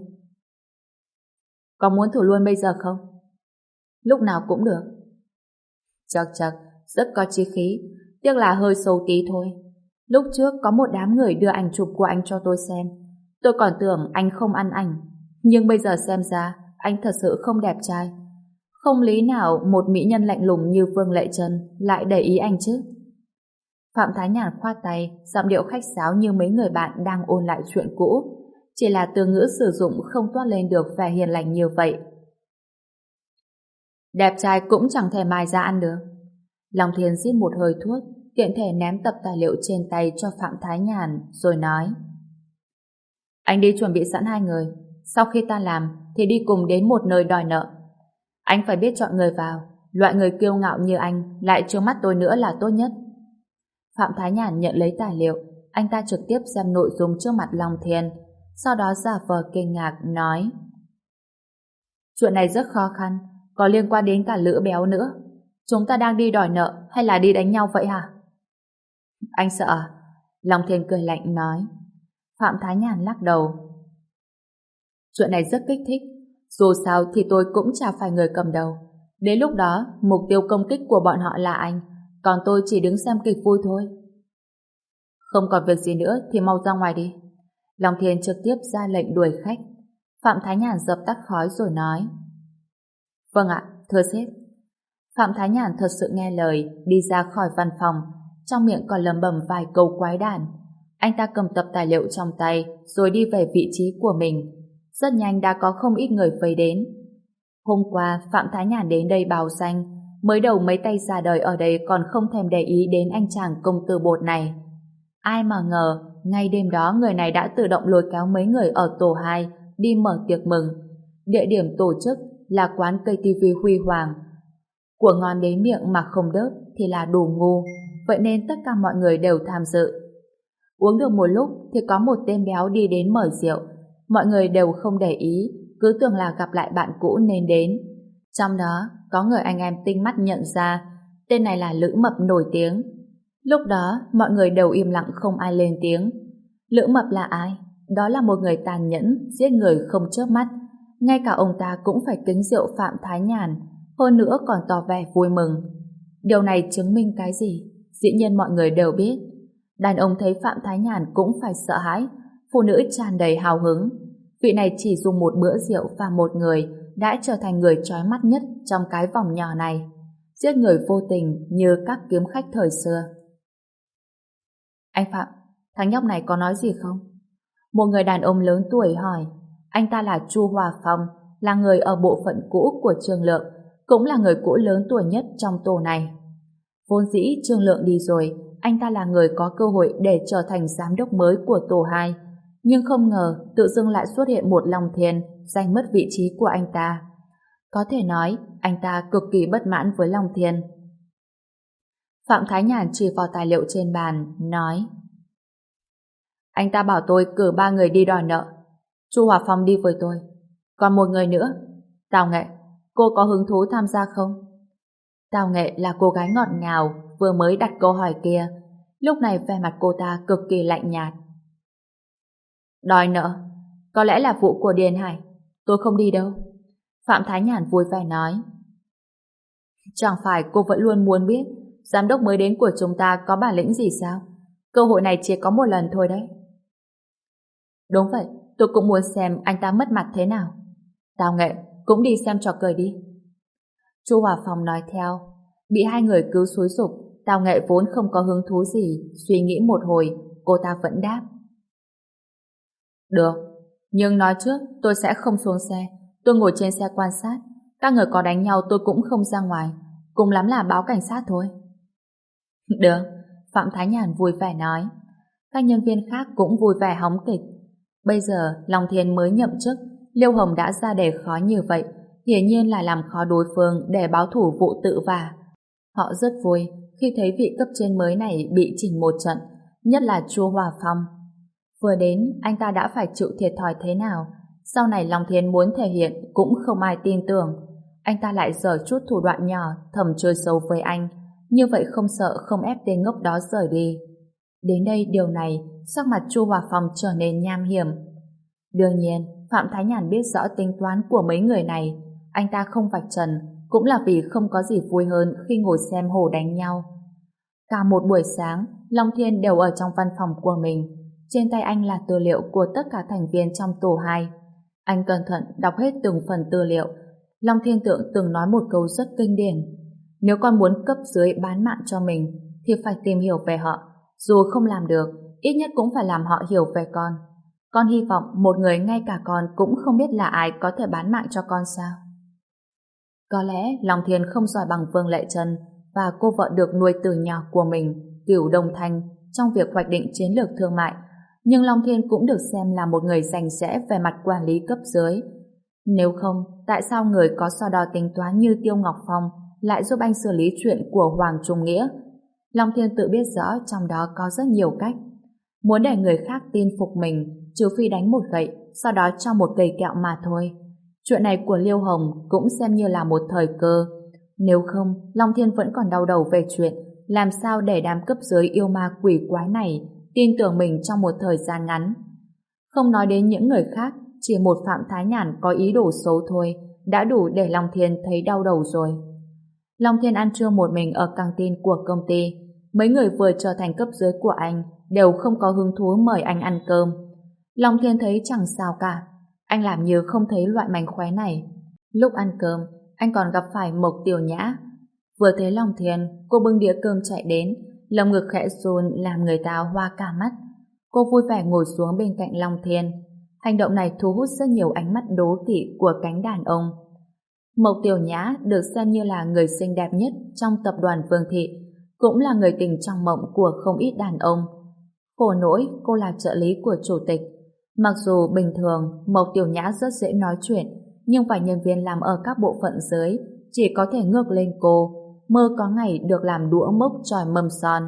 Có muốn thử luôn bây giờ không? Lúc nào cũng được. Chật chật, rất có chí khí, tiếc là hơi xấu tí thôi. Lúc trước có một đám người đưa ảnh chụp của anh cho tôi xem. Tôi còn tưởng anh không ăn ảnh, nhưng bây giờ xem ra anh thật sự không đẹp trai. Không lý nào một mỹ nhân lạnh lùng như Vương Lệ Trân lại để ý anh chứ. Phạm Thái Nhàn khoát tay, giọng điệu khách sáo như mấy người bạn đang ôn lại chuyện cũ. Chỉ là từ ngữ sử dụng không toát lên được vẻ hiền lành như vậy. Đẹp trai cũng chẳng thể mài ra ăn được. Long Thiên rít một hơi thuốc, tiện thể ném tập tài liệu trên tay cho Phạm Thái Nhàn, rồi nói. Anh đi chuẩn bị sẵn hai người. Sau khi ta làm, thì đi cùng đến một nơi đòi nợ. Anh phải biết chọn người vào. Loại người kiêu ngạo như anh lại trướng mắt tôi nữa là tốt nhất. Phạm Thái Nhàn nhận lấy tài liệu. Anh ta trực tiếp xem nội dung trước mặt Long Thiên, sau đó giả vờ kinh ngạc, nói. Chuyện này rất khó khăn, có liên quan đến cả Lữ Béo nữa. Chúng ta đang đi đòi nợ hay là đi đánh nhau vậy hả? Anh sợ à? Long Thiên cười lạnh nói. Phạm Thái Nhàn lắc đầu. Chuyện này rất kích thích. Dù sao thì tôi cũng chả phải người cầm đầu. Đến lúc đó, mục tiêu công kích của bọn họ là anh, còn tôi chỉ đứng xem kịch vui thôi. Không còn việc gì nữa thì mau ra ngoài đi. Long Thiên trực tiếp ra lệnh đuổi khách. Phạm Thái Nhàn dập tắt khói rồi nói. Vâng ạ, thưa sếp. Phạm Thái Nhàn thật sự nghe lời, đi ra khỏi văn phòng, trong miệng còn lẩm bẩm vài câu quái đản. Anh ta cầm tập tài liệu trong tay, rồi đi về vị trí của mình. Rất nhanh đã có không ít người vây đến. Hôm qua, Phạm Thái Nhàn đến đây báo danh, mới đầu mấy tay ra đời ở đây còn không thèm để ý đến anh chàng công tử bột này. Ai mà ngờ, ngay đêm đó người này đã tự động lôi kéo mấy người ở tổ hai đi mở tiệc mừng. Địa điểm tổ chức là quán cây tivi Huy Hoàng. Của ngon đến miệng mà không đớp thì là đủ ngu, vậy nên tất cả mọi người đều tham dự. Uống được một lúc thì có một tên béo đi đến mời rượu. Mọi người đều không để ý, cứ tưởng là gặp lại bạn cũ nên đến. Trong đó có người anh em tinh mắt nhận ra tên này là Lữ Mập nổi tiếng. Lúc đó, mọi người đều im lặng không ai lên tiếng. Lữ Mập là ai? Đó là một người tàn nhẫn, giết người không chớp mắt. Ngay cả ông ta cũng phải kính rượu Phạm Thái Nhàn, hơn nữa còn tỏ vẻ vui mừng. Điều này chứng minh cái gì? Dĩ nhiên mọi người đều biết. Đàn ông thấy Phạm Thái Nhàn cũng phải sợ hãi, phụ nữ tràn đầy hào hứng. Vị này chỉ dùng một bữa rượu và một người đã trở thành người chói mắt nhất trong cái vòng nhỏ này. Giết người vô tình như các kiếm khách thời xưa. Anh Phạm, thằng nhóc này có nói gì không? Một người đàn ông lớn tuổi hỏi. Anh ta là Chu Hòa Phong, là người ở bộ phận cũ của Trương Lượng, cũng là người cũ lớn tuổi nhất trong tổ này. Vốn dĩ Trương Lượng đi rồi, anh ta là người có cơ hội để trở thành giám đốc mới của tổ hai, nhưng không ngờ tự dưng lại xuất hiện một Long Thiên giành mất vị trí của anh ta. Có thể nói, anh ta cực kỳ bất mãn với Long Thiên. Phạm Thái Nhàn chỉ vào tài liệu trên bàn, nói: Anh ta bảo tôi cử ba người đi đòi nợ. Chu Hòa Phong đi với tôi. Còn một người nữa, Tào Nghệ, cô có hứng thú tham gia không? Tào Nghệ là cô gái ngọt ngào vừa mới đặt câu hỏi kia. Lúc này vẻ mặt cô ta cực kỳ lạnh nhạt. Đòi nợ? Có lẽ là vụ của Điền Hải. Tôi không đi đâu. Phạm Thái Nhàn vui vẻ nói. Chẳng phải cô vẫn luôn muốn biết giám đốc mới đến của chúng ta có bản lĩnh gì sao? Cơ hội này chỉ có một lần thôi đấy. Đúng vậy, tôi cũng muốn xem anh ta mất mặt thế nào. Tào Nghệ, cũng đi xem trò cười đi. Chu Hòa Phong nói theo. Bị hai người cứ xúi giục, Tào Nghệ vốn không có hứng thú gì, suy nghĩ một hồi, cô ta vẫn đáp. Được, nhưng nói trước tôi sẽ không xuống xe. Tôi ngồi trên xe quan sát. Các người có đánh nhau tôi cũng không ra ngoài. Cùng lắm là báo cảnh sát thôi. Được, Phạm Thái Nhàn vui vẻ nói. Các nhân viên khác cũng vui vẻ hóng kịch. Bây giờ Long Thiên mới nhậm chức, Liêu Hồng đã ra đề khó như vậy, hiển nhiên là làm khó đối phương để báo thủ vụ tự vả. Họ rất vui khi thấy vị cấp trên mới này bị chỉnh một trận, nhất là Chu Hòa Phong. Vừa đến, anh ta đã phải chịu thiệt thòi thế nào. Sau này Long Thiên muốn thể hiện cũng không ai tin tưởng. Anh ta lại giở chút thủ đoạn nhỏ thầm chơi xấu với anh. Như vậy không sợ không ép tên ngốc đó rời đi. Đến đây điều này, sắc mặt Chu Hòa Phong trở nên nham hiểm. Đương nhiên, Phạm Thái Nhàn biết rõ tính toán của mấy người này. Anh ta không vạch trần, cũng là vì không có gì vui hơn khi ngồi xem hồ đánh nhau. Cả một buổi sáng, Long Thiên đều ở trong văn phòng của mình. Trên tay anh là tư liệu của tất cả thành viên trong tổ hai. Anh cẩn thận đọc hết từng phần tư liệu. Long Thiên Tượng từng nói một câu rất kinh điển. Nếu con muốn cấp dưới bán mạng cho mình, thì phải tìm hiểu về họ. Dù không làm được, ít nhất cũng phải làm họ hiểu về con. Con hy vọng một người ngay cả con cũng không biết là ai có thể bán mạng cho con sao? Có lẽ Long Thiên không giỏi bằng Vương Lệ Trân và cô vợ được nuôi từ nhỏ của mình, Cửu Đông Thanh, trong việc hoạch định chiến lược thương mại. Nhưng Long Thiên cũng được xem là một người rành rẽ về mặt quản lý cấp dưới. Nếu không, tại sao người có so đo tính toán như Tiêu Ngọc Phong lại giúp anh xử lý chuyện của Hoàng Trung Nghĩa? Long Thiên tự biết rõ trong đó có rất nhiều cách. Muốn để người khác tin phục mình, trừ phi đánh một gậy, sau đó cho một cây kẹo mà thôi. Chuyện này của Liêu Hồng cũng xem như là một thời cơ. Nếu không, Long Thiên vẫn còn đau đầu về chuyện làm sao để đám cấp dưới yêu ma quỷ quái này tin tưởng mình trong một thời gian ngắn. Không nói đến những người khác, chỉ một Phạm Thái Nhàn có ý đồ xấu thôi đã đủ để Long Thiên thấy đau đầu rồi. Long Thiên ăn trưa một mình ở căng tin của công ty. Mấy người vừa trở thành cấp dưới của anh đều không có hứng thú mời anh ăn cơm. Long Thiên thấy chẳng sao cả. Anh làm như không thấy loại mánh khóe này. Lúc ăn cơm, anh còn gặp phải Mộc Tiểu Nhã. Vừa thấy Long Thiên, cô bưng đĩa cơm chạy đến, lồng ngực khẽ run làm người ta hoa cả mắt. Cô vui vẻ ngồi xuống bên cạnh Long Thiên. Hành động này thu hút rất nhiều ánh mắt đố kỵ của cánh đàn ông. Mộc Tiểu Nhã được xem như là người xinh đẹp nhất trong tập đoàn Vương Thị, cũng là người tình trong mộng của không ít đàn ông. Khổ nỗi cô là trợ lý của chủ tịch. Mặc dù bình thường Mộc Tiểu Nhã rất dễ nói chuyện, nhưng vài nhân viên làm ở các bộ phận dưới chỉ có thể ngước lên cô, mơ có ngày được làm đũa mốc tròi mâm son.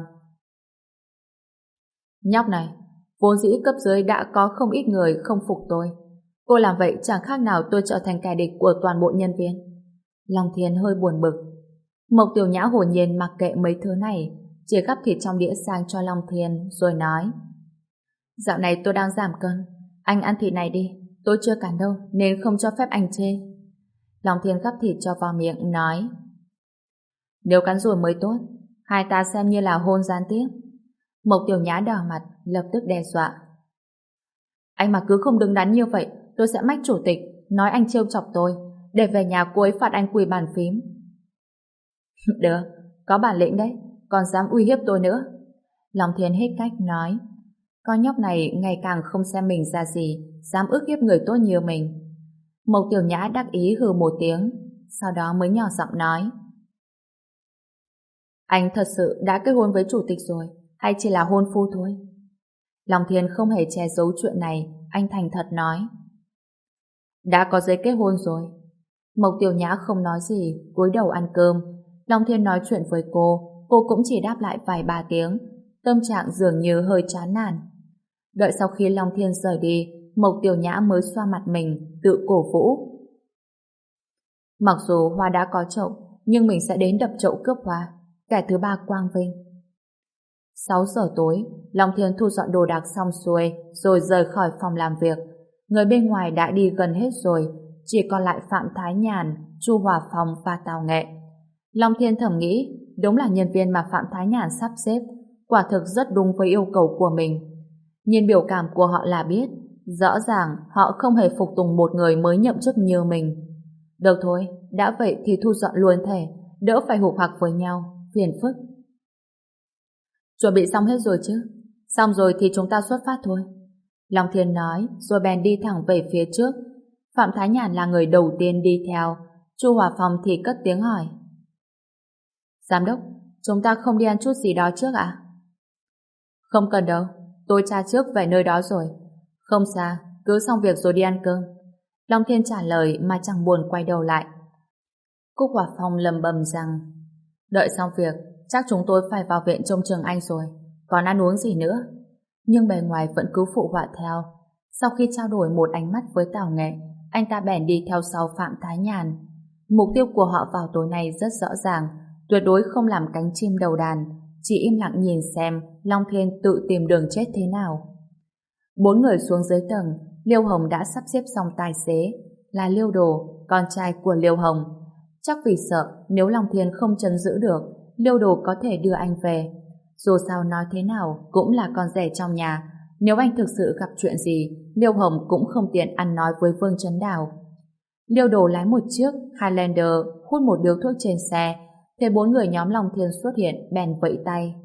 Nhóc này, vốn dĩ cấp dưới đã có không ít người không phục tôi. Cô làm vậy chẳng khác nào tôi trở thành kẻ địch của toàn bộ nhân viên. Long Thiên hơi buồn bực. Mộc Tiểu Nhã hồn nhiên mặc kệ mấy thứ này. chỉ gắp thịt trong đĩa sang cho Long Thiên rồi nói: Dạo này tôi đang giảm cân, anh ăn thịt này đi, tôi chưa cắn đâu nên không cho phép anh chê. Long Thiên gắp thịt cho vào miệng nói: Nếu cắn rồi mới tốt, hai ta xem như là hôn gián tiếp. Mộc Tiểu Nhã đỏ mặt lập tức đe dọa: Anh mà cứ không đứng đắn như vậy, tôi sẽ mách chủ tịch nói anh trêu chọc tôi, để về nhà cô ấy phạt anh quỳ bàn phím. Được, có bản lĩnh đấy, còn dám uy hiếp tôi nữa. Long Thiên hết cách nói: Con nhóc này ngày càng không xem mình ra gì, dám ức hiếp người tốt như mình. Mộc Tiểu Nhã đắc ý hừ một tiếng, sau đó mới nhỏ giọng nói: Anh thật sự đã kết hôn với chủ tịch rồi, hay chỉ là hôn phu thôi? Long Thiên không hề che giấu chuyện này, anh thành thật nói: Đã có giấy kết hôn rồi. Mộc Tiểu Nhã không nói gì, cúi đầu ăn cơm. Long Thiên nói chuyện với cô, cô cũng chỉ đáp lại vài ba tiếng, tâm trạng dường như hơi chán nản. Đợi sau khi Long Thiên rời đi, Mộc Tiểu Nhã mới xoa mặt mình, tự cổ vũ: Mặc dù hoa đã có chậu, nhưng mình sẽ đến đập chậu cướp hoa, kẻ thứ ba quang vinh. Sáu giờ tối, Long Thiên thu dọn đồ đạc xong xuôi, rồi rời khỏi phòng làm việc. Người bên ngoài đã đi gần hết rồi, chỉ còn lại Phạm Thái Nhàn, Chu Hòa Phong và Tào Nghệ. Long Thiên thầm nghĩ, đúng là nhân viên mà Phạm Thái Nhàn sắp xếp, quả thực rất đúng với yêu cầu của mình. Nhìn biểu cảm của họ là biết, rõ ràng họ không hề phục tùng một người mới nhậm chức như mình. Được thôi, đã vậy thì thu dọn luôn thể, đỡ phải hụt hặc với nhau, phiền phức. Chuẩn bị xong hết rồi chứ? Xong rồi thì chúng ta xuất phát thôi. Long Thiên nói, rồi bèn đi thẳng về phía trước. Phạm Thái Nhàn là người đầu tiên đi theo. Chu Hòa Phong thì cất tiếng hỏi: Giám đốc, chúng ta không đi ăn chút gì đó trước ạ? Không cần đâu, tôi tra trước về nơi đó rồi. Không xa, cứ xong việc rồi đi ăn cơm. Long Thiên trả lời mà chẳng buồn quay đầu lại. Cúc Hòa Phong lầm bầm rằng: Đợi xong việc, chắc chúng tôi phải vào viện trông chừng anh rồi, còn ăn uống gì nữa. Nhưng bề ngoài vẫn cứ phụ họa theo. Sau khi trao đổi một ánh mắt với Tào Nghệ, anh ta bèn đi theo sau Phạm Thái Nhàn. Mục tiêu của họ vào tối nay rất rõ ràng, tuyệt đối không làm cánh chim đầu đàn, chỉ im lặng nhìn xem Long Thiên tự tìm đường chết thế nào. Bốn người xuống dưới tầng, Liêu Hồng đã sắp xếp xong tài xế, là Liêu Đồ, con trai của Liêu Hồng. Chắc vì sợ nếu Long Thiên không trấn giữ được, Liêu Đồ có thể đưa anh về. Dù sao nói thế nào cũng là con rể trong nhà, nếu anh thực sự gặp chuyện gì, Liêu Hồng cũng không tiện ăn nói với Vương Chấn Đào. Liêu Đồ lái một chiếc Highlander, hút một điếu thuốc trên xe, thấy bốn người nhóm Long Thiên xuất hiện, bèn vẫy tay.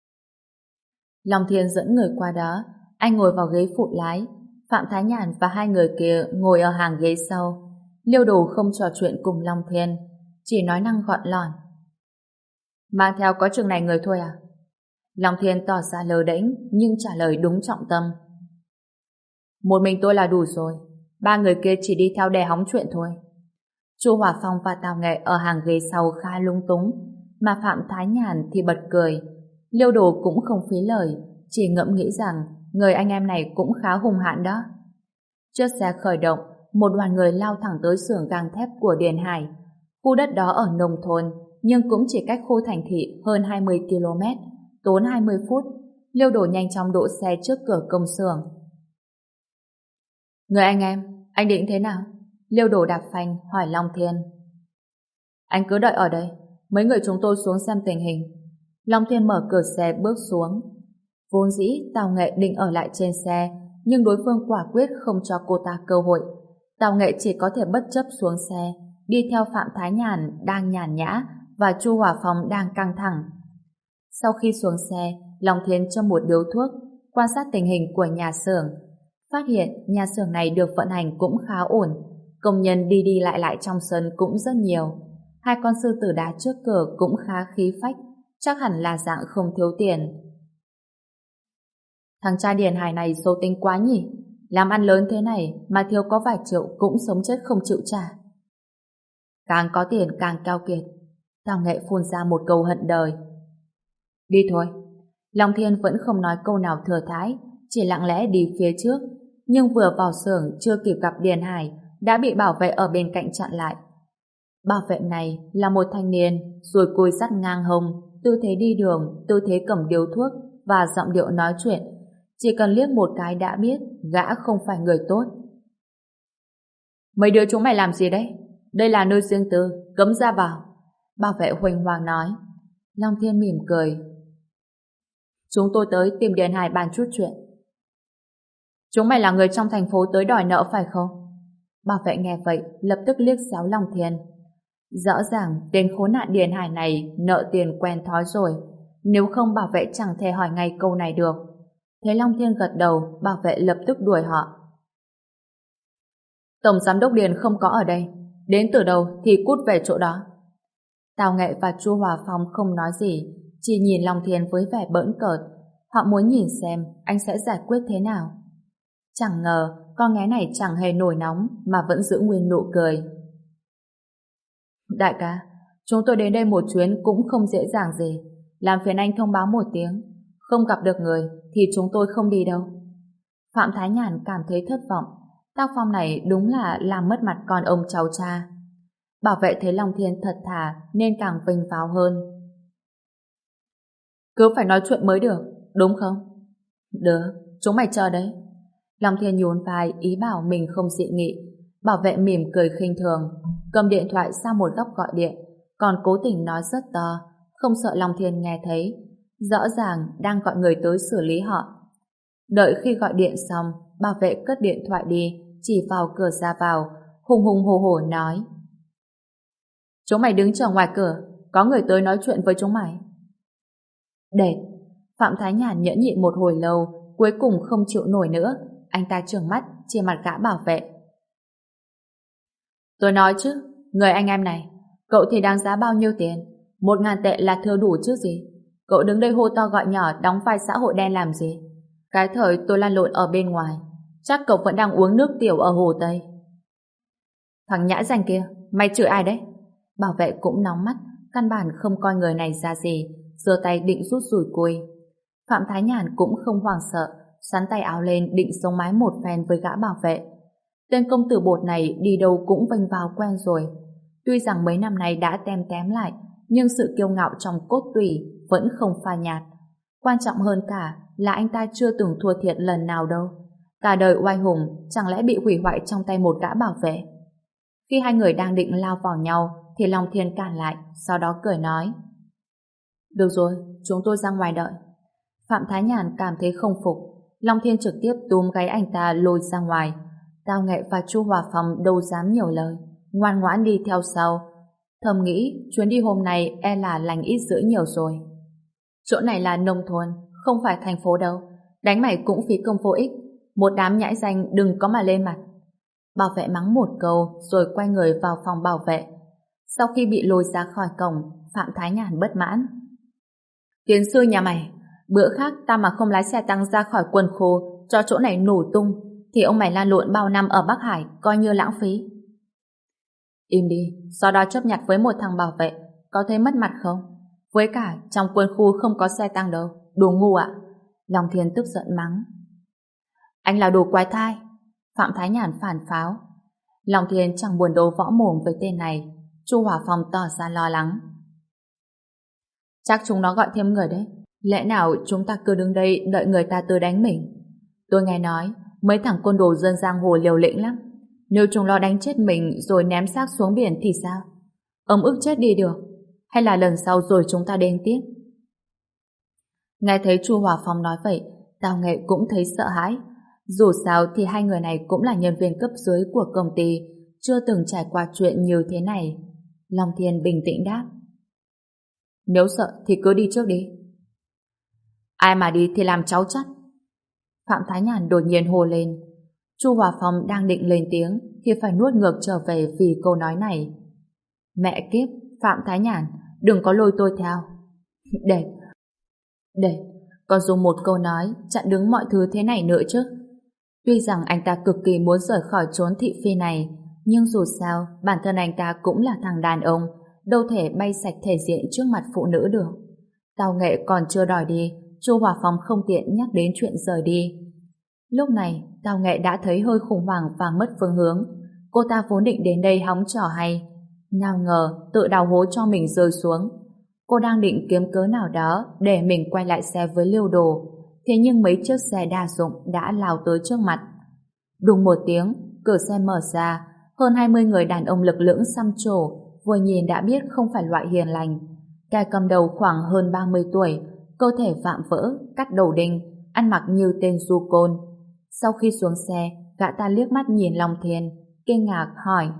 Long Thiên dẫn người qua đó, anh ngồi vào ghế phụ lái, Phạm Thái Nhàn và hai người kia ngồi ở hàng ghế sau. Liêu Đồ không trò chuyện cùng Long Thiên, chỉ nói năng gọn lỏn: Mang theo có chừng này người thôi à? Long Thiên tỏ ra lơ đễnh nhưng trả lời đúng trọng tâm: Một mình tôi là đủ rồi, ba người kia chỉ đi theo để hóng chuyện thôi. Chu Hòa Phong và Tào Nghệ ở hàng ghế sau khá lung túng, mà Phạm Thái Nhàn thì bật cười. Liêu Đồ cũng không phí lời, chỉ ngẫm nghĩ rằng người anh em này cũng khá hung hãn đó. Chiếc xe khởi động, một đoàn người lao thẳng tới xưởng gang thép của Điền Hải. Khu đất đó ở nông thôn, nhưng cũng chỉ cách khu thành thị hơn hai mươi ki lô mét, tốn hai mươi phút. Liêu Đồ nhanh chóng đỗ xe trước cửa công xưởng. Người anh em, anh định thế nào? Liêu Đồ đạp phanh hỏi Long Thiên. Anh cứ đợi ở đây, mấy người chúng tôi xuống xem tình hình. Long Thiên mở cửa xe bước xuống. Vốn dĩ Tào Nghệ định ở lại trên xe, nhưng đối phương quả quyết không cho cô ta cơ hội. Tào Nghệ chỉ có thể bất chấp xuống xe, đi theo Phạm Thái Nhàn đang nhàn nhã và Chu Hòa Phong đang căng thẳng. Sau khi xuống xe, Long Thiên châm một điếu thuốc, quan sát tình hình của nhà xưởng. Phát hiện nhà xưởng này được vận hành cũng khá ổn, công nhân đi đi lại lại trong sân cũng rất nhiều. Hai con sư tử đá trước cửa cũng khá khí phách, chắc hẳn là dạng không thiếu tiền. Thằng cha Điền Hải này xấu tính quá nhỉ, làm ăn lớn thế này mà thiếu có vài triệu cũng sống chết không chịu trả. Càng có tiền càng keo kiệt. Tào Nghệ phun ra một câu hận đời. Đi thôi. Long Thiên vẫn không nói câu nào thừa thãi, chỉ lặng lẽ đi phía trước, nhưng vừa vào xưởng chưa kịp gặp Điền Hải đã bị bảo vệ ở bên cạnh chặn lại. Bảo vệ này là một thanh niên, rồi cùi sắt ngang hông, tư thế đi đường, tư thế cầm điếu thuốc và giọng điệu nói chuyện. Chỉ cần liếc một cái đã biết gã không phải người tốt. Mấy đứa chúng mày làm gì đấy? Đây là nơi riêng tư, cấm ra vào. Bảo vệ huỳnh hoàng nói. Long Thiên mỉm cười. Chúng tôi tới tìm Điền Hải bàn chút chuyện. Chúng mày là người trong thành phố tới đòi nợ phải không? Bảo vệ nghe vậy lập tức liếc xéo Long Thiên. Rõ ràng tên khốn nạn Điền Hải này nợ tiền quen thói rồi, nếu không bảo vệ chẳng thể hỏi ngay câu này được. Thế Long Thiên gật đầu, bảo vệ lập tức đuổi họ. Tổng giám đốc Điền không có ở đây, đến từ đâu thì cút về chỗ đó. Tào Nghệ và Chu Hòa Phong không nói gì, chỉ nhìn Long Thiên với vẻ bỡn cợt. Họ muốn nhìn xem anh sẽ giải quyết thế nào. Chẳng ngờ con nghé này chẳng hề nổi nóng mà vẫn giữ nguyên nụ cười. Đại ca, chúng tôi đến đây một chuyến cũng không dễ dàng gì. Làm phiền anh thông báo một tiếng. Không gặp được người thì chúng tôi không đi đâu. Phạm Thái Nhàn cảm thấy thất vọng. Tác phong này đúng là làm mất mặt con ông cháu cha. Bảo vệ thấy Long Thiên thật thà nên càng vinh pháo hơn. Cứ phải nói chuyện mới được, đúng không? Được, chúng mày chờ đấy. Long Thiên nhún vai ý bảo mình không dị nghị. Bảo vệ mỉm cười khinh thường, cầm điện thoại sang một góc gọi điện, còn cố tình nói rất to, không sợ Long Thiên nghe thấy. Rõ ràng đang gọi người tới xử lý họ. Đợi khi gọi điện xong, bảo vệ cất điện thoại đi, chỉ vào cửa ra vào, hùng hùng hồ hồ nói. Chúng mày đứng chờ ngoài cửa, có người tới nói chuyện với chúng mày. Đệt, Phạm Thái Nhàn nhẫn nhịn một hồi lâu, cuối cùng không chịu nổi nữa, anh ta trừng mắt, chỉ mặt gã bảo vệ. Tôi nói chứ, người anh em này, cậu thì đáng giá bao nhiêu tiền? Một ngàn tệ là thừa đủ chứ gì? Cậu đứng đây hô to gọi nhỏ đóng vai xã hội đen làm gì? Cái thời tôi lăn lộn ở bên ngoài, chắc cậu vẫn đang uống nước tiểu ở Hồ Tây. Thằng nhãi danh kia, mày chửi ai đấy? Bảo vệ cũng nóng mắt, căn bản không coi người này ra gì, giơ tay định rút rủi cui. Phạm Thái Nhàn cũng không hoảng sợ, sắn tay áo lên định sống mái một phen với gã bảo vệ. Tên công tử bột này đi đâu cũng vênh vào quen rồi. Tuy rằng mấy năm nay đã tem tém lại, nhưng sự kiêu ngạo trong cốt tủy vẫn không phai nhạt. Quan trọng hơn cả là anh ta chưa từng thua thiệt lần nào đâu. Cả đời oai hùng chẳng lẽ bị hủy hoại trong tay một gã bảo vệ? Khi hai người đang định lao vào nhau thì Long Thiên cản lại, sau đó cười nói. Được rồi, chúng tôi ra ngoài đợi. Phạm Thái Nhàn cảm thấy không phục. Long Thiên trực tiếp túm gáy anh ta lôi ra ngoài. Tào Nghệ và Chu Hòa Phong đâu dám nhiều lời, ngoan ngoãn đi theo sau. Thầm nghĩ chuyến đi hôm nay e là lành ít dữ nhiều rồi. Chỗ này là nông thôn, không phải thành phố đâu. Đánh mày cũng phí công vô ích. Một đám nhãi danh đừng có mà lên mặt. Bảo vệ mắng một câu rồi quay người vào phòng bảo vệ. Sau khi bị lôi ra khỏi cổng, Phạm Thái Nhàn bất mãn. Tiến sư nhà mày, bữa khác ta mà không lái xe tăng ra khỏi quân khu cho chỗ này nổ tung thì ông mày lan lộn bao năm ở Bắc Hải coi như lãng phí. Im đi, sau đó chấp nhặt với một thằng bảo vệ, có thấy mất mặt không? Với cả trong quân khu không có xe tăng đâu, đồ ngu ạ. Long Thiên tức giận mắng. Anh là đồ quái thai. Phạm Thái Nhàn phản pháo. Long Thiên chẳng buồn đấu võ mồm với tên này. Chu Hòa Phong tỏ ra lo lắng. Chắc chúng nó gọi thêm người đấy. Lẽ nào chúng ta cứ đứng đây đợi người ta tới đánh mình? Tôi nghe nói mấy thằng côn đồ dân giang hồ liều lĩnh lắm. Nếu chúng nó đánh chết mình rồi ném xác xuống biển thì sao? Ông ức chết đi được. Hay là lần sau rồi chúng ta đến tiếp? Nghe thấy Chu Hòa Phong nói vậy, Tào Nghệ cũng thấy sợ hãi. Dù sao thì hai người này cũng là nhân viên cấp dưới của công ty, chưa từng trải qua chuyện như thế này. Long Thiên bình tĩnh đáp. Nếu sợ thì cứ đi trước đi. Ai mà đi thì làm cháu chắc. Phạm Thái Nhàn đột nhiên hô lên. Chu Hòa Phong đang định lên tiếng thì phải nuốt ngược trở về vì câu nói này. Mẹ kiếp, Phạm Thái Nhàn, đừng có lôi tôi theo. Để, để, còn dùng một câu nói chặn đứng mọi thứ thế này nữa chứ. Tuy rằng anh ta cực kỳ muốn rời khỏi chốn thị phi này, nhưng dù sao bản thân anh ta cũng là thằng đàn ông, đâu thể bay sạch thể diện trước mặt phụ nữ được. Tào Nghệ còn chưa đòi đi, Chu Hòa Phong không tiện nhắc đến chuyện rời đi. Lúc này Tào Nghệ đã thấy hơi khủng hoảng và mất phương hướng. Cô ta vốn định đến đây hóng trò hay, nào ngờ tự đào hố cho mình rơi xuống. Cô đang định kiếm cớ nào đó để mình quay lại xe với Liêu Đồ, thế nhưng mấy chiếc xe đa dụng đã lao tới trước mặt. Đùng một tiếng, cửa xe mở ra, hơn hai mươi người đàn ông lực lưỡng xăm trổ, vừa nhìn đã biết không phải loại hiền lành. Kẻ cầm đầu khoảng hơn ba mươi tuổi, cơ thể vạm vỡ, cắt đầu đinh, ăn mặc như tên du côn. Sau khi xuống xe, gã ta liếc mắt nhìn Long Thiên, kinh ngạc hỏi: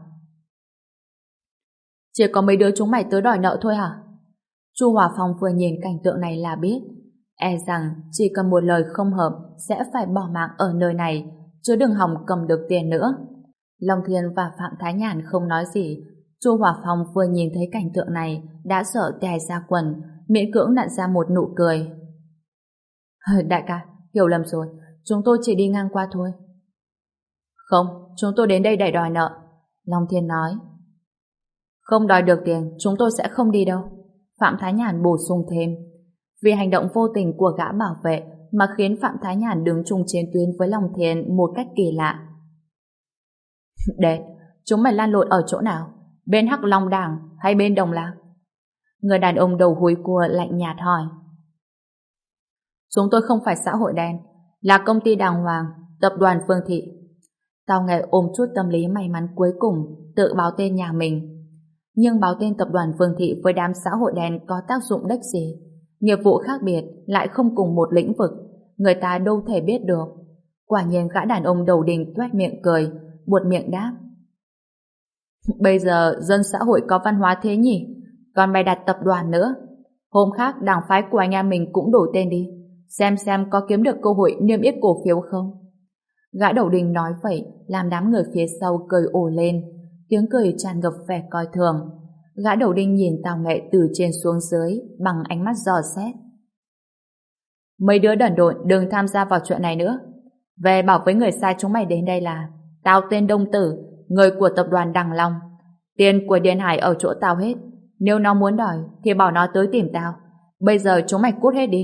chỉ có mấy đứa chúng mày tới đòi nợ thôi hả? Chu Hòa Phong vừa nhìn cảnh tượng này là biết, e rằng chỉ cần một lời không hợp sẽ phải bỏ mạng ở nơi này, chứ đừng hòng cầm được tiền nữa. Long Thiên và Phạm Thái Nhàn không nói gì. Chu Hòa Phong vừa nhìn thấy cảnh tượng này đã sợ tè ra quần, miễn cưỡng nặn ra một nụ cười. Đại ca, hiểu lầm rồi, chúng tôi chỉ đi ngang qua thôi. Không, chúng tôi đến đây để đòi nợ. Long Thiên nói. Không đòi được tiền, chúng tôi sẽ không đi đâu. Phạm Thái Nhàn bổ sung thêm. Vì hành động vô tình của gã bảo vệ mà khiến Phạm Thái Nhàn đứng chung chiến tuyến với Long Thiên một cách kỳ lạ. Đệ, chúng mày lan lộn ở chỗ nào? Bên Hắc Long Đảng hay bên Đồng Lạc? Người đàn ông đầu húi cua lạnh nhạt hỏi. Chúng tôi không phải xã hội đen, là công ty đàng hoàng, tập đoàn Phương Thị. Tao Nghệ ôm chút tâm lý may mắn cuối cùng, tự báo tên nhà mình. Nhưng báo tên tập đoàn Phương Thị với đám xã hội đen có tác dụng đếch gì. Nghiệp vụ khác biệt, lại không cùng một lĩnh vực, người ta đâu thể biết được. Quả nhiên gã đàn ông đầu đình toét miệng cười, buột miệng đáp. Bây giờ dân xã hội có văn hóa thế nhỉ? Còn bày đặt tập đoàn nữa. Hôm khác đảng phái của anh em mình cũng đổi tên đi, xem xem có kiếm được cơ hội niêm yết cổ phiếu không. Gã đầu đình nói vậy làm đám người phía sau cười ồ lên, tiếng cười tràn ngập vẻ coi thường. Gã đầu đinh nhìn Tào Nghệ từ trên xuống dưới bằng ánh mắt dò xét. Mấy đứa đần độn đừng tham gia vào chuyện này nữa. Về bảo với người sai chúng mày đến đây là tao tên Đông Tử, người của tập đoàn Đằng Long. Tiền của Điền Hải ở chỗ tao hết. Nếu nó muốn đòi thì bảo nó tới tìm tao. Bây giờ chúng mày cút hết đi.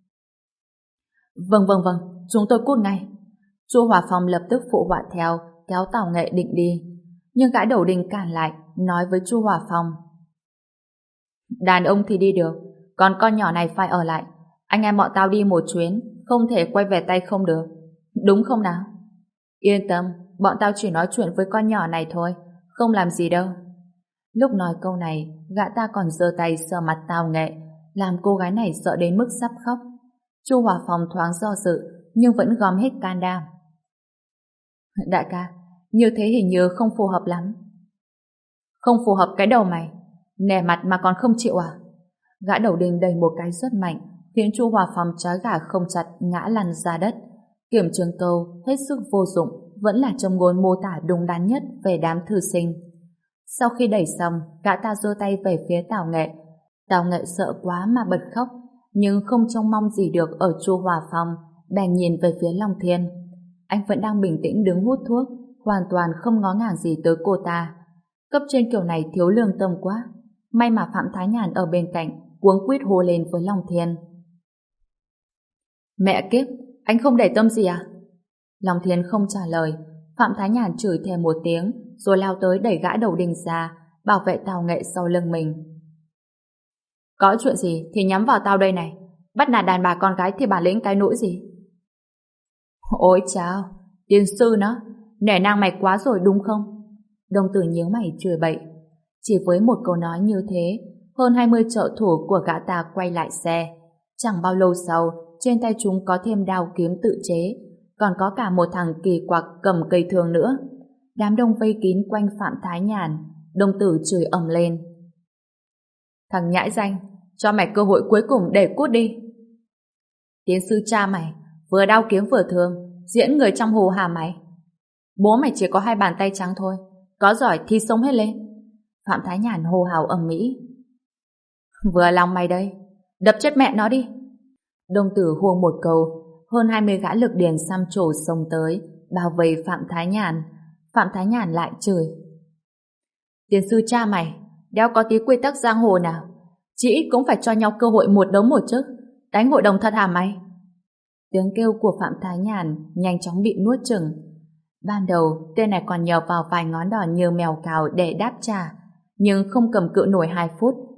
Vâng vâng vâng, chúng tôi cút ngay. Chu Hòa Phong lập tức phụ họa theo, kéo Tào Nghệ định đi. Nhưng gã đầu đinh cản lại, nói với Chu Hòa Phong. Đàn ông thì đi được, còn con nhỏ này phải ở lại. Anh em bọn tao đi một chuyến, không thể quay về tay không được. Đúng không nào? Yên tâm, bọn tao chỉ nói chuyện với con nhỏ này thôi, không làm gì đâu. Lúc nói câu này, gã ta còn giơ tay sờ mặt Tào Nghệ, làm cô gái này sợ đến mức sắp khóc. Chu Hòa Phong thoáng do dự, nhưng vẫn gom hết can đảm. Đại ca, như thế hình như không phù hợp lắm. Không phù hợp cái đầu mày, nể mặt mà còn không chịu à? Gã đầu đinh đầy một cái rất mạnh, khiến Chu Hòa Phong trói gà không chặt ngã lăn ra đất. Kiểm trường câu hết sức vô dụng, vẫn là châm ngôn mô tả đúng đắn nhất về đám thư sinh. Sau khi đẩy xong, gã ta giơ tay về phía Tào Nghệ. Tào Nghệ sợ quá mà bật khóc, nhưng không trông mong gì được ở Chu Hòa Phong, bèn nhìn về phía Long Thiên. Anh vẫn đang bình tĩnh đứng hút thuốc, hoàn toàn không ngó ngàng gì tới cô ta. Cấp trên kiểu này thiếu lương tâm quá. May mà Phạm Thái Nhàn ở bên cạnh, cuống quýt hô lên với Long Thiên. Mẹ kiếp, anh không để tâm gì à? Long Thiên không trả lời. Phạm Thái Nhàn chửi thêm một tiếng, rồi lao tới đẩy gã đầu đinh ra, bảo vệ Tào Nghệ sau lưng mình. Có chuyện gì thì nhắm vào tao đây này. Bắt nạt đàn bà con gái thì bản lĩnh cái nỗi gì? Ôi chao, tiên sư nó, nể nang mày quá rồi đúng không? Đồng Tử nhíu mày chửi bậy. Chỉ với một câu nói như thế, hơn hai mươi trợ thủ của gã ta quay lại xe. Chẳng bao lâu sau, trên tay chúng có thêm đao kiếm tự chế, còn có cả một thằng kỳ quặc cầm cây thương nữa. Đám đông vây kín quanh Phạm Thái Nhàn. Đồng Tử chửi ầm lên. Thằng nhãi danh, cho mày cơ hội cuối cùng để cút đi. Tiến sư cha mày, vừa đao kiếm vừa thương, diễn người trong hồ hả mày? Bố mày chỉ có hai bàn tay trắng thôi, có giỏi thì sống hết lên. Phạm Thái Nhàn hô hào ầm ĩ. Vừa lòng mày đây, đập chết mẹ nó đi. Đồng Tử huông một câu, hơn hai mươi gã lực điền xăm trổ xông tới, bao vây Phạm Thái Nhàn. Phạm Thái Nhàn lại chửi. Tiến sư cha mày, đéo có tí quy tắc giang hồ nào, chỉ ít cũng phải cho nhau cơ hội một đấu một chứ. Đánh hội đồng thật hả mày? Tiếng kêu của Phạm Thái Nhàn nhanh chóng bị nuốt chửng. Ban đầu tên này còn nhờ vào vài ngón đỏ như mèo cào để đáp trả, nhưng không cầm cự nổi hai phút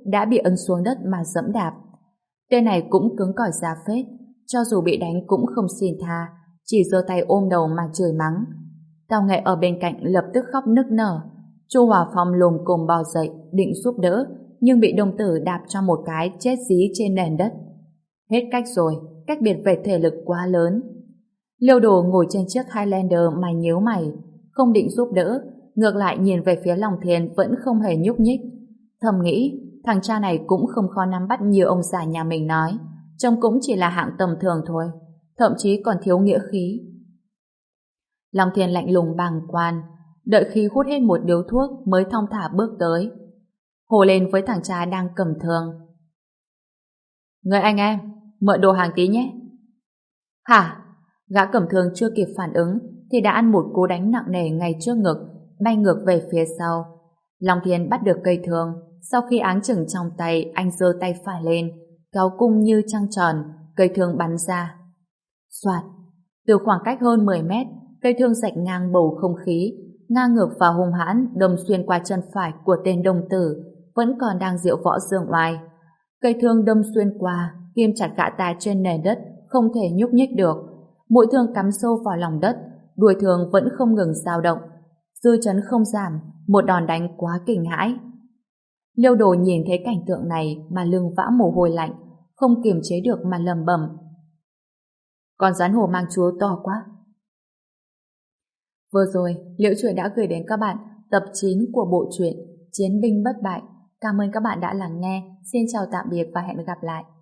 đã bị ấn xuống đất mà dẫm đạp. Tên này cũng cứng cỏi ra phết, cho dù bị đánh cũng không xin tha, chỉ giơ tay ôm đầu mà chửi mắng. Cao Nghệ ở bên cạnh lập tức khóc nức nở. Chu Hòa Phong lùm cồm bò dậy định giúp đỡ, nhưng bị đồng tử đạp cho một cái chết dí trên nền đất. Hết cách rồi, cách biệt về thể lực quá lớn. Liêu Đồ ngồi trên chiếc Highlander mà nhíu mày, không định giúp đỡ, ngược lại nhìn về phía Long Thiên vẫn không hề nhúc nhích. Thầm nghĩ, thằng cha này cũng không khó nắm bắt nhiều ông già nhà mình nói, trông cũng chỉ là hạng tầm thường thôi, thậm chí còn thiếu nghĩa khí. Long Thiên lạnh lùng bàng quan, đợi khi hút hết một điếu thuốc mới thong thả bước tới, hồ lên với thằng cha đang cầm thương. Người anh em, mượn đồ hàng tí nhé. Hả? Gã cầm thương chưa kịp phản ứng thì đã ăn một cú đánh nặng nề ngay trước ngực, bay ngược về phía sau. Long Thiên bắt được cây thương, sau khi áng chừng trong tay, anh giơ tay phải lên, kéo cung như trăng tròn, cây thương bắn ra. Soạt, từ khoảng cách hơn mười mét, cây thương rạch ngang bầu không khí, ngang ngược và hung hãn đâm xuyên qua chân phải của tên đồng tử, vẫn còn đang diệu võ dương oai. Cây thương đâm xuyên qua, ghim chặt gã ta trên nền đất, không thể nhúc nhích được. Mũi thương cắm sâu vào lòng đất, đuôi thương vẫn không ngừng dao động. Dư chấn không giảm, một đòn đánh quá kinh hãi. Liêu Đồ nhìn thấy cảnh tượng này mà lưng vã mồ hôi lạnh, không kiềm chế được mà lầm bầm. Con rắn hổ mang chúa to quá. Vừa rồi, Liễu Chuyện đã gửi đến các bạn tập chín của bộ truyện Chiến binh bất bại. Cảm ơn các bạn đã lắng nghe. Xin chào tạm biệt và hẹn gặp lại.